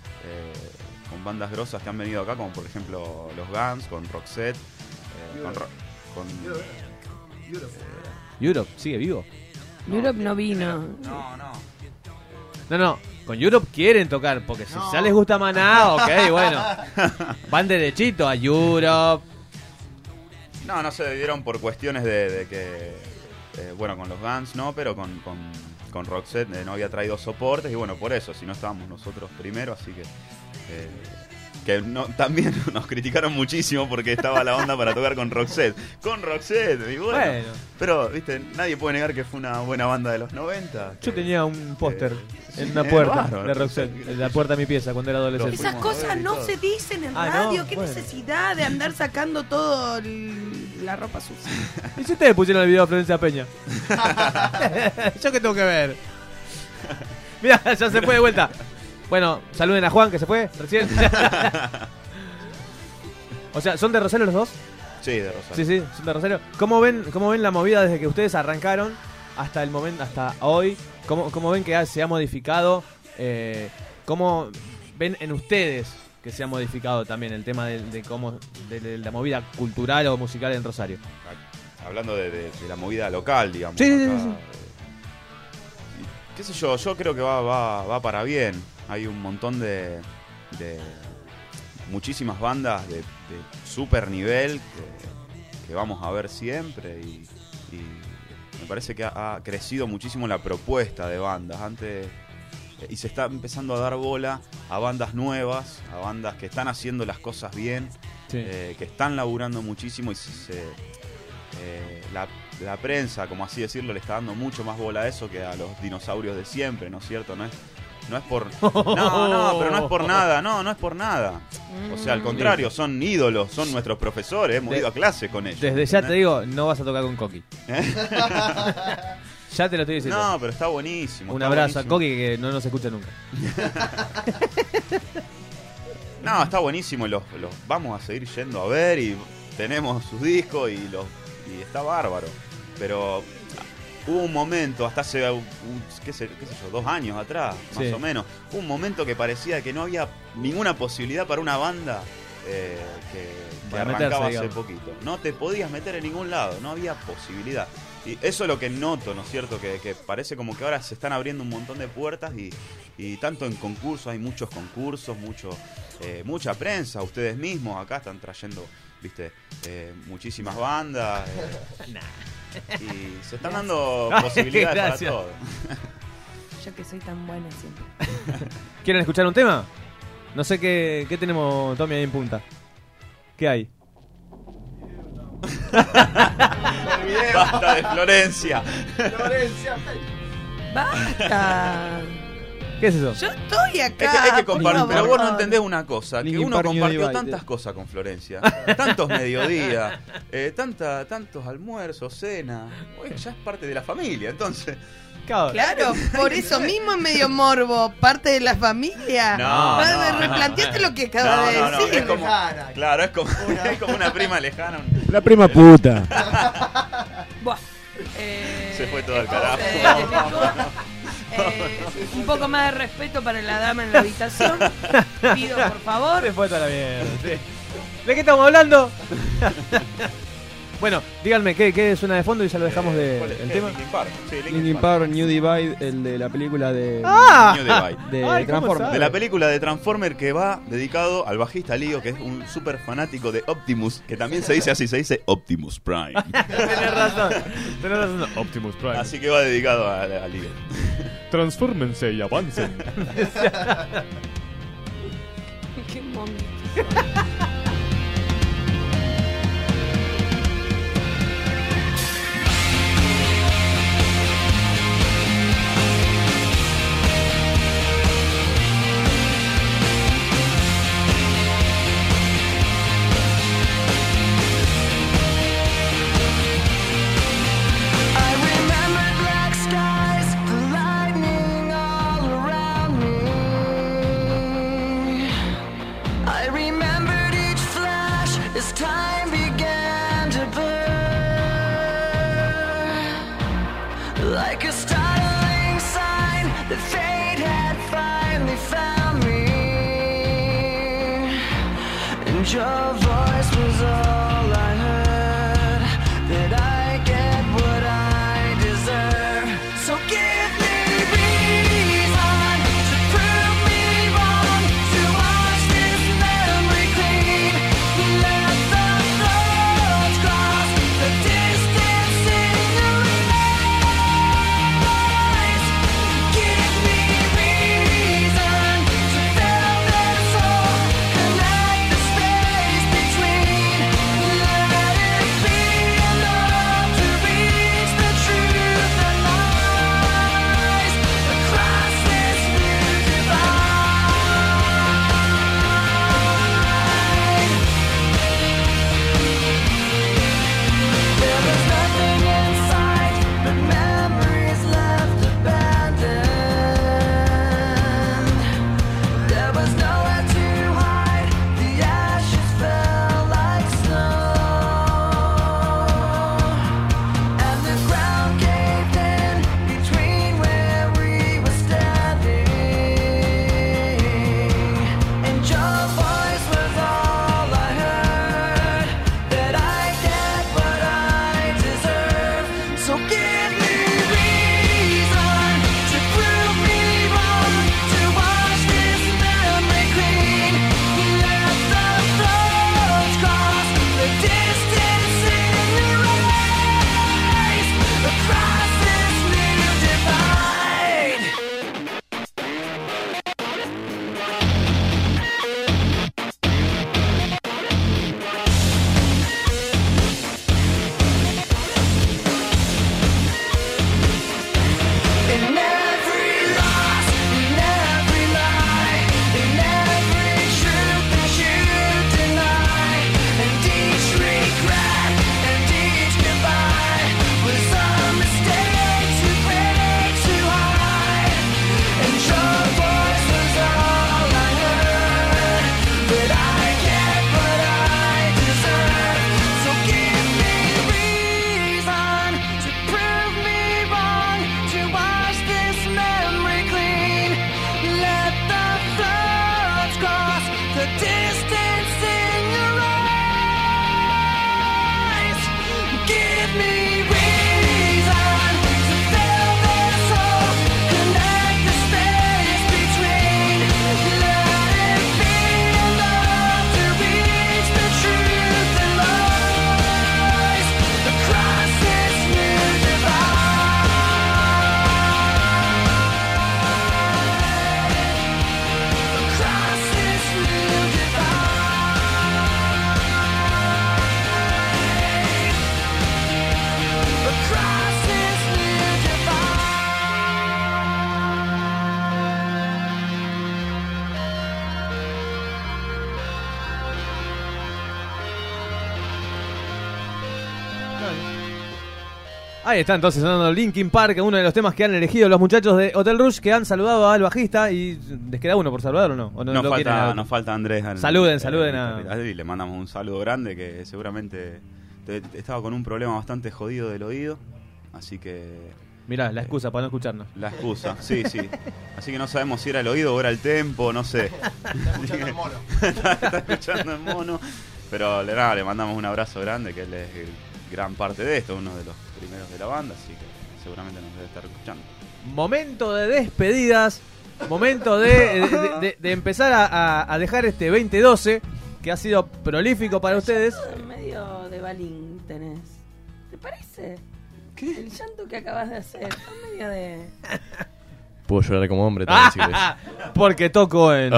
grosas que han venido acá, como por ejemplo los Guns, con Roxette, con Europe, ¿sigue vivo? Europe no vino. No, con Europe quieren tocar, porque si ya les gusta Maná, ok, bueno. Van derechito a Europe. No se dieron por cuestiones de que, bueno, con los Guns no, pero con Roxette no había traído soportes y bueno, por eso, si no estábamos nosotros primero, así que también nos criticaron muchísimo porque estaba la onda para tocar con Roxette. Y bueno. Pero, viste, nadie puede negar que fue una buena banda de los 90. Yo tenía un póster en una puerta de Roxette, en la puerta de mi pieza cuando era adolescente. Esas cosas no se dicen en radio. ¿Qué necesidad de andar sacando todo la ropa sucia? ¿Y si ustedes pusieron el video de Florencia Peña? ¿Yo qué tengo que ver? Mirá, ya se fue de vuelta. Bueno, saluden a Juan, que se fue recién. O sea, ¿son de Rosario los dos? Sí, de Rosario. Sí, son de Rosario. ¿Cómo ven la movida desde que ustedes arrancaron hasta el momento, hasta hoy? ¿Cómo ven que se ha modificado? ¿Cómo ven en ustedes que se ha modificado también el tema de la movida cultural o musical en Rosario? Hablando de la movida local, digamos. Sí. Qué sé yo creo que va para bien. Hay un montón de muchísimas bandas de super nivel que vamos a ver siempre y me parece que ha crecido muchísimo la propuesta de bandas. Antes y se está empezando a dar bola a bandas nuevas, a bandas que están haciendo las cosas bien, que están laburando muchísimo y la prensa, como así decirlo, le está dando mucho más bola a eso que a los dinosaurios de siempre, ¿no es cierto? No es por... No, pero no es por nada, no es por nada. O sea, al contrario, son ídolos, son nuestros profesores, hemos ido a clase con ellos. Desde ya te digo, no vas a tocar con Coqui. Ya te lo estoy diciendo. No, pero está buenísimo. Un abrazo a Coqui que no nos escucha nunca. No, está buenísimo, los vamos a seguir yendo a ver y tenemos sus discos y está bárbaro. Pero hubo un momento, hasta hace, qué sé yo, 2 años atrás, más o menos, un momento que parecía que no había ninguna posibilidad para una banda que arrancaba hace poquito. No te podías meter en ningún lado, no había posibilidad. Y eso es lo que noto, ¿no es cierto? Que parece como que ahora se están abriendo un montón de puertas y tanto en concursos, hay muchos concursos, mucha prensa, ustedes mismos acá están trayendo, viste, muchísimas bandas y se están dando posibilidades para todo. Yo que soy tan buena siempre. ¿Quieren escuchar un tema? No sé qué tenemos, Tommy, ahí en punta. ¿Qué hay? Basta de Florencia. Basta. ¿Qué es eso? Yo estoy acá. Es que hay que compartir, pero vos no entendés una cosa, que uno compartió tantas cosas con Florencia, tantos mediodías, tantos almuerzos, cena, ya es parte de la familia, entonces... Claro, por eso mismo es medio morbo, parte de la familia. No. Replanteate lo que acaba de decir. Es como, claro, es como una prima lejana. La prima puta. Buah. Se fue todo al carajo. Un poco más de respeto para la dama en la habitación. Pido, por favor. Se fue toda la mierda. Sí. ¿De qué estamos hablando? Bueno, díganme, ¿qué suena de fondo y ya lo dejamos el tema? Linkin Park. Sí, Linkin Park, New Divide, el de la película de... New Divide. De Transformers. De la película de Transformers que va dedicado al bajista Lío, que es un súper fanático de Optimus, que también se dice así, se dice Optimus Prime. Tenés razón, Optimus Prime. Así que va dedicado a Lío. Transfórmense y avancen. Qué momento. Like a startling sign that fate had finally found me, and your voice was all I heard. That I get what I deserve. So give me reason to prove me wrong, to wash this memory clean. Let the thoughts cross the distance in the give me reason to fill this hole, connect the space between. Ahí está entonces sonando Linkin Park, uno de los temas que han elegido los muchachos de Hotel Rush, que han saludado al bajista. ¿Y les queda uno por saludar o no? ¿O Nos falta Andrés. Saluden Y le mandamos un saludo grande, que seguramente estaba con un problema bastante jodido del oído. Así que... Mirá, la excusa para no escucharnos. La excusa, sí. Así que no sabemos si era el oído o era el tempo, no sé. Está escuchando el mono. Está escuchando el mono. Pero le mandamos un abrazo grande, que él es gran parte de esto, uno de los primeros de la banda, así que seguramente nos debe estar escuchando. Momento de despedidas, momento de empezar a dejar este 2012, que ha sido prolífico para ustedes. Medio de balín tenés. ¿Te parece? ¿Qué? El llanto que acabas de hacer. Medio de... Puedo llorar como hombre también, si querés. Porque toco en...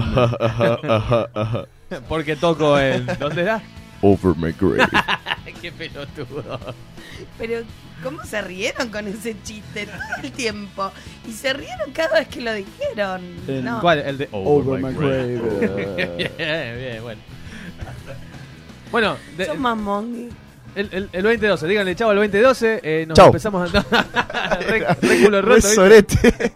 Porque toco en... ¿Dónde era? Over my grave. Qué pelotudo. Pero, ¿cómo se rieron con ese chiste todo el tiempo? Y se rieron cada vez que lo dijeron. No. ¿Cuál? El de Over my grave. Bien, bueno. Bueno, son más mongi. El 2012, díganle chau al 2012. Nos chau. Empezamos a... re culo roto, ¿viste?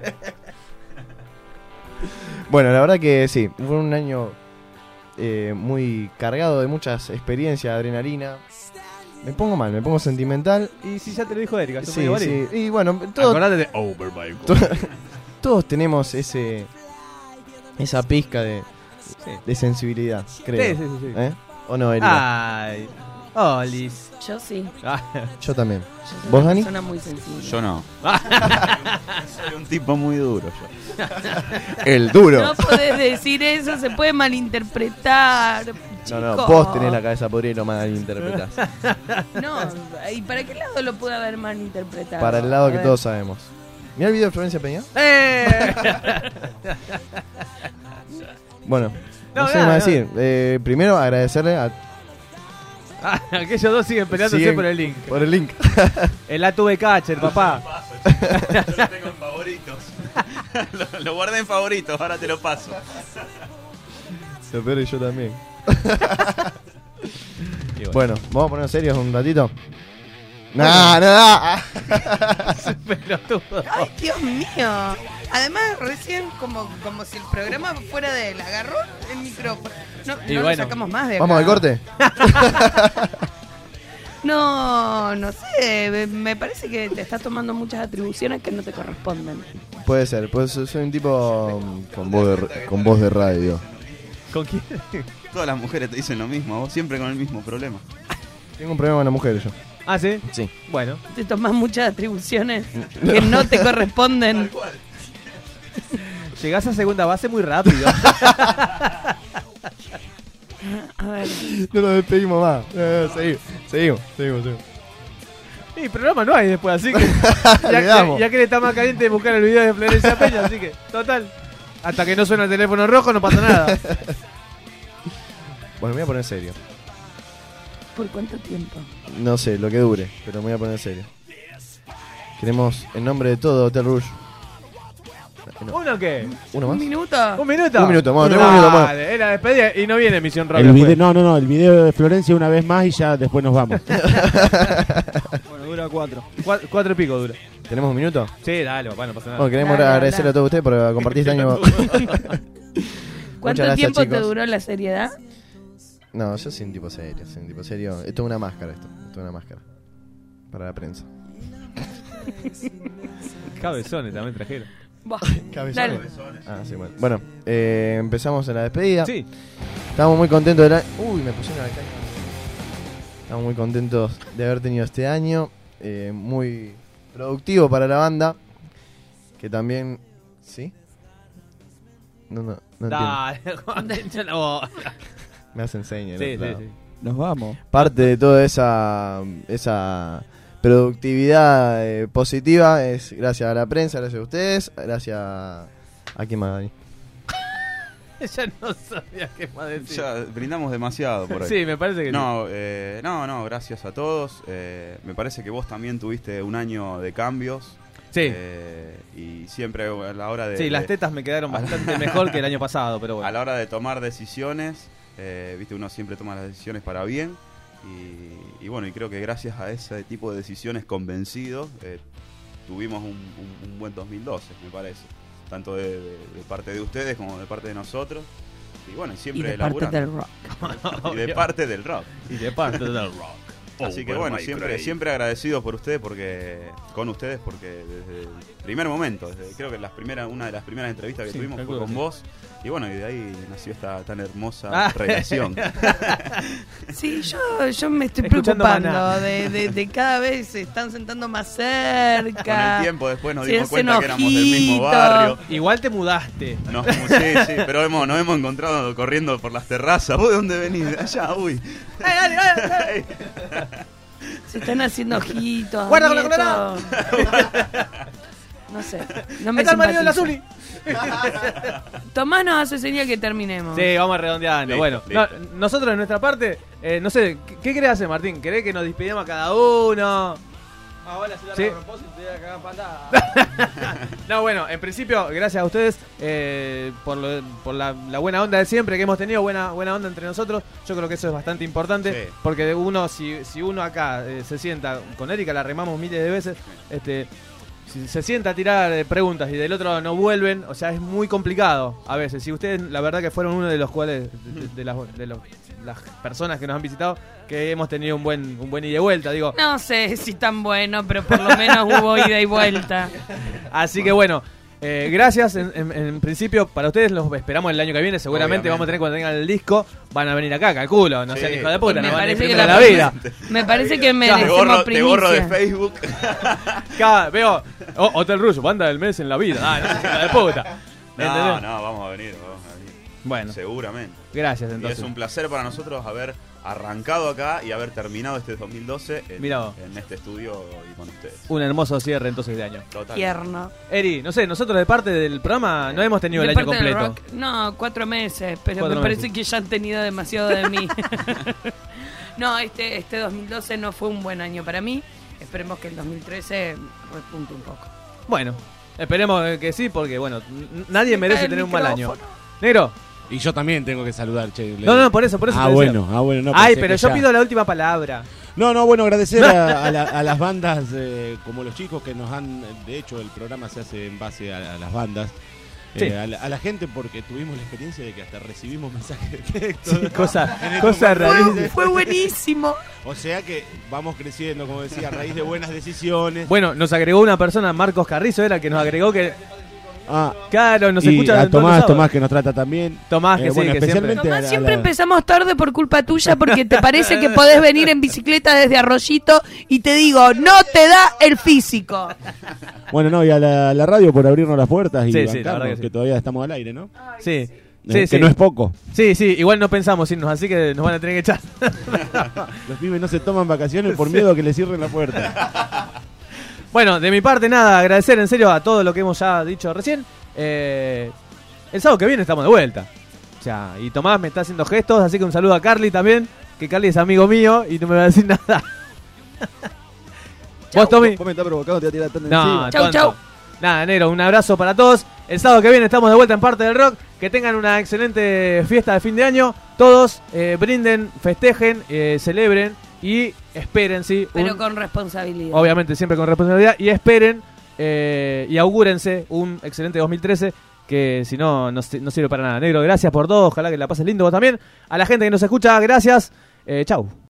Bueno, la verdad que sí, fue un año muy cargado de muchas experiencias, adrenalina. Me pongo mal, me pongo sentimental. Y si ya te lo dijo Erika, sí. Y bueno, acordate de Over My God. Todos tenemos esa pizca de sensibilidad, creo. Sí. ¿O no, Erika? Ay, Olis. Yo sí. Yo también. Yo ¿Vos, Dani? Soy una muy sensible. Yo no. Soy un tipo muy duro yo. El duro. No podés decir eso, se puede malinterpretar. No, vos tenés la cabeza podrida y lo malinterpretás. No, ¿y para qué lado lo puede haber malinterpretado? Para el lado que todos sabemos. ¿Mirá el video de Florencia Peña? Bueno, no sé qué más decir. Primero agradecerle a... aquellos dos siguen peleándose por el link. Por el link. El ATV Catcher, papá. Yo lo tengo en favoritos. Lo guardé en favoritos, ahora te lo paso. Lo peor y yo también. Bueno, ¿vamos a ponernos serios un ratito? No. Pelotudo. Ay, Dios mío. Además, recién como si el programa fuera de él. Agarró el micrófono. No lo sacamos más de acá. ¿Vamos al corte? No sé. Me parece que te estás tomando muchas atribuciones que no te corresponden. Puede ser, pues soy un tipo con voz de radio. ¿Con quién? Todas las mujeres te dicen lo mismo, vos siempre con el mismo problema. Tengo un problema con las mujeres yo. ¿Ah, sí? Sí. Bueno. Te tomas muchas atribuciones que no te corresponden. Llegás a segunda base muy rápido. A ver. No nos despedimos más. Seguimos. Y programa no hay después, así que ya que le está más caliente buscar el video de Florencia Peña, así que, total, hasta que no suena el teléfono rojo no pasa nada. Bueno, me voy a poner serio. ¿Por cuánto tiempo? No sé, lo que dure, pero me voy a poner serio. Queremos, en nombre de todo Hotel Rush. ¿Uno qué? ¿Uno más? ¿Un minuto? ¿Un minuto? Un minuto, vamos, tenemos un minuto más. Era despedida y no viene Misión Rock. No, el video de Florencia una vez más y ya después nos vamos. Bueno, dura 4. 4 y pico dura. ¿Tenemos un minuto? Sí, dale, papá, no pasa nada. Bueno, queremos agradecerle a todos ustedes por compartir este año. ¿Cuánto tiempo te duró la seriedad? No, yo soy un tipo serio, Esto es una máscara, esto es una máscara. Para la prensa. Cabezones también trajeron. Cabezones. Ah, sí, bueno. Bueno, empezamos en la despedida. Sí. Estamos muy contentos de Uy, me pusieron acá. Estamos muy contentos de haber tenido este año. Muy productivo para la banda. Que también... ¿Sí? No entiendo. Me hacen señas. Sí. Nos vamos. Parte de toda esa productividad positiva es gracias a la prensa, gracias a ustedes, gracias a quién más, Dani. Ya no sabía qué más decir. Ya brindamos demasiado por ahí. Sí, me parece que no, gracias a todos. Me parece que vos también tuviste un año de cambios. Sí. Y siempre a la hora de... Sí, las tetas me quedaron bastante mejor que el año pasado, pero bueno. A la hora de tomar decisiones, viste, uno siempre toma las decisiones para bien. Y bueno, y creo que gracias a ese tipo de decisiones convencidos, tuvimos un buen 2012, me parece. Tanto de parte de ustedes como de parte de nosotros. Y bueno, siempre y de parte del rock. Y de parte del rock. Y de parte del rock. Así que bueno, siempre agradecido por ustedes, con ustedes, porque desde el primer momento, creo que una de las primeras entrevistas que tuvimos fue con vos. Y bueno, y de ahí nació esta tan hermosa relación. Sí, yo me estoy preocupando de cada vez se están sentando más cerca. Con el tiempo después nos dimos cuenta que éramos del mismo barrio. Igual te mudaste. Sí, pero nos hemos encontrado corriendo por las terrazas. ¿Vos de dónde venís? De allá, uy. ¡Dale! Se están haciendo ojitos. ¡Guarda con la colorada! No sé, no me ¡Está el marido de la Zuli! Tomás nos hace señal que terminemos. Sí, vamos redondeando. Bueno, nosotros de nuestra parte, no sé, ¿qué querés hacer, Martín? ¿Querés que nos despidamos a cada uno? Hola, ¿sí? A propósito, te voy a cagar patada. No, bueno, en principio, gracias a ustedes por la buena onda de siempre que hemos tenido, buena onda entre nosotros. Yo creo que eso es bastante importante, porque uno, si uno acá se sienta, con Erika la remamos miles de veces, si se sienta a tirar preguntas y del otro no vuelven, o sea, es muy complicado a veces. Si ustedes, la verdad que fueron uno de los cuales, de las personas que nos han visitado, que hemos tenido un buen ida y vuelta, digo. No sé si tan bueno, pero por lo menos hubo ida y vuelta. Así que bueno, gracias en principio para ustedes, los esperamos el año que viene, seguramente. Obviamente. Vamos a tener, cuando tengan el disco, van a venir acá, calculo, no sean hijo de puta, me no parece van que la vida. Me parece que merecemos primicia. Te borro de Facebook. Veo, Hotel Russo, banda del mes en la vida. No, hijo de puta. No, vamos a venir. Bueno, seguramente. Gracias, entonces. Y es un placer para nosotros haber arrancado acá y haber terminado este 2012 en este estudio y con ustedes. Un hermoso cierre entonces de año. Total. Tierno. Eri, no sé, nosotros de parte del programa no hemos tenido el año completo. No, 4 meses, pero me parece que ya han tenido demasiado de mí. No, este 2012 no fue un buen año para mí. Esperemos que el 2013 repunte un poco. Bueno, esperemos que sí, porque bueno, nadie merece tener un mal año. Negro. Y yo también tengo que saludar, che. No, por eso. Bueno. No, ay, pero yo pido la última palabra. No, bueno, agradecer a las bandas como los chicos que nos han... De hecho, el programa se hace en base a las bandas. Sí. A la gente, porque tuvimos la experiencia de que hasta recibimos mensajes de texto. Sí, cosa rarísima. Fue buenísimo. O sea que vamos creciendo, como decía, a raíz de buenas decisiones. Bueno, nos agregó una persona, Marcos Carrizo, era que nos agregó que... claro, nos escucha a Tomás que nos trata también. Tomás, que bueno, que especialmente Tomás, siempre empezamos tarde por culpa tuya, porque te parece que podés venir en bicicleta desde Arroyito y te digo, no te da el físico. Bueno, y a la radio por abrirnos las puertas y bancarnos, que todavía estamos al aire, ¿no? Sí. Que no es poco. Sí, igual no pensamos irnos, así que nos van a tener que echar. Los pibes no se toman vacaciones por miedo a que les cierren la puerta. Bueno, de mi parte nada, agradecer en serio a todo lo que hemos ya dicho recién. El sábado que viene estamos de vuelta. O sea, y Tomás me está haciendo gestos, así que un saludo a Carly también, que Carly es amigo mío y no me va a decir nada. ¿Vos, Tommy? Vos me estás provocando, te voy a tirar tan no, encima. Chau. Nada, negro, un abrazo para todos. El sábado que viene estamos de vuelta en Parte del Rock. Que tengan una excelente fiesta de fin de año. Todos brinden, festejen, celebren. Y esperen, sí. Pero con responsabilidad. Obviamente, siempre con responsabilidad. Y esperen y augúrense un excelente 2013. Que si no, no sirve para nada. Negro, gracias por todo. Ojalá que la pases lindo vos también. A la gente que nos escucha, gracias. Chau.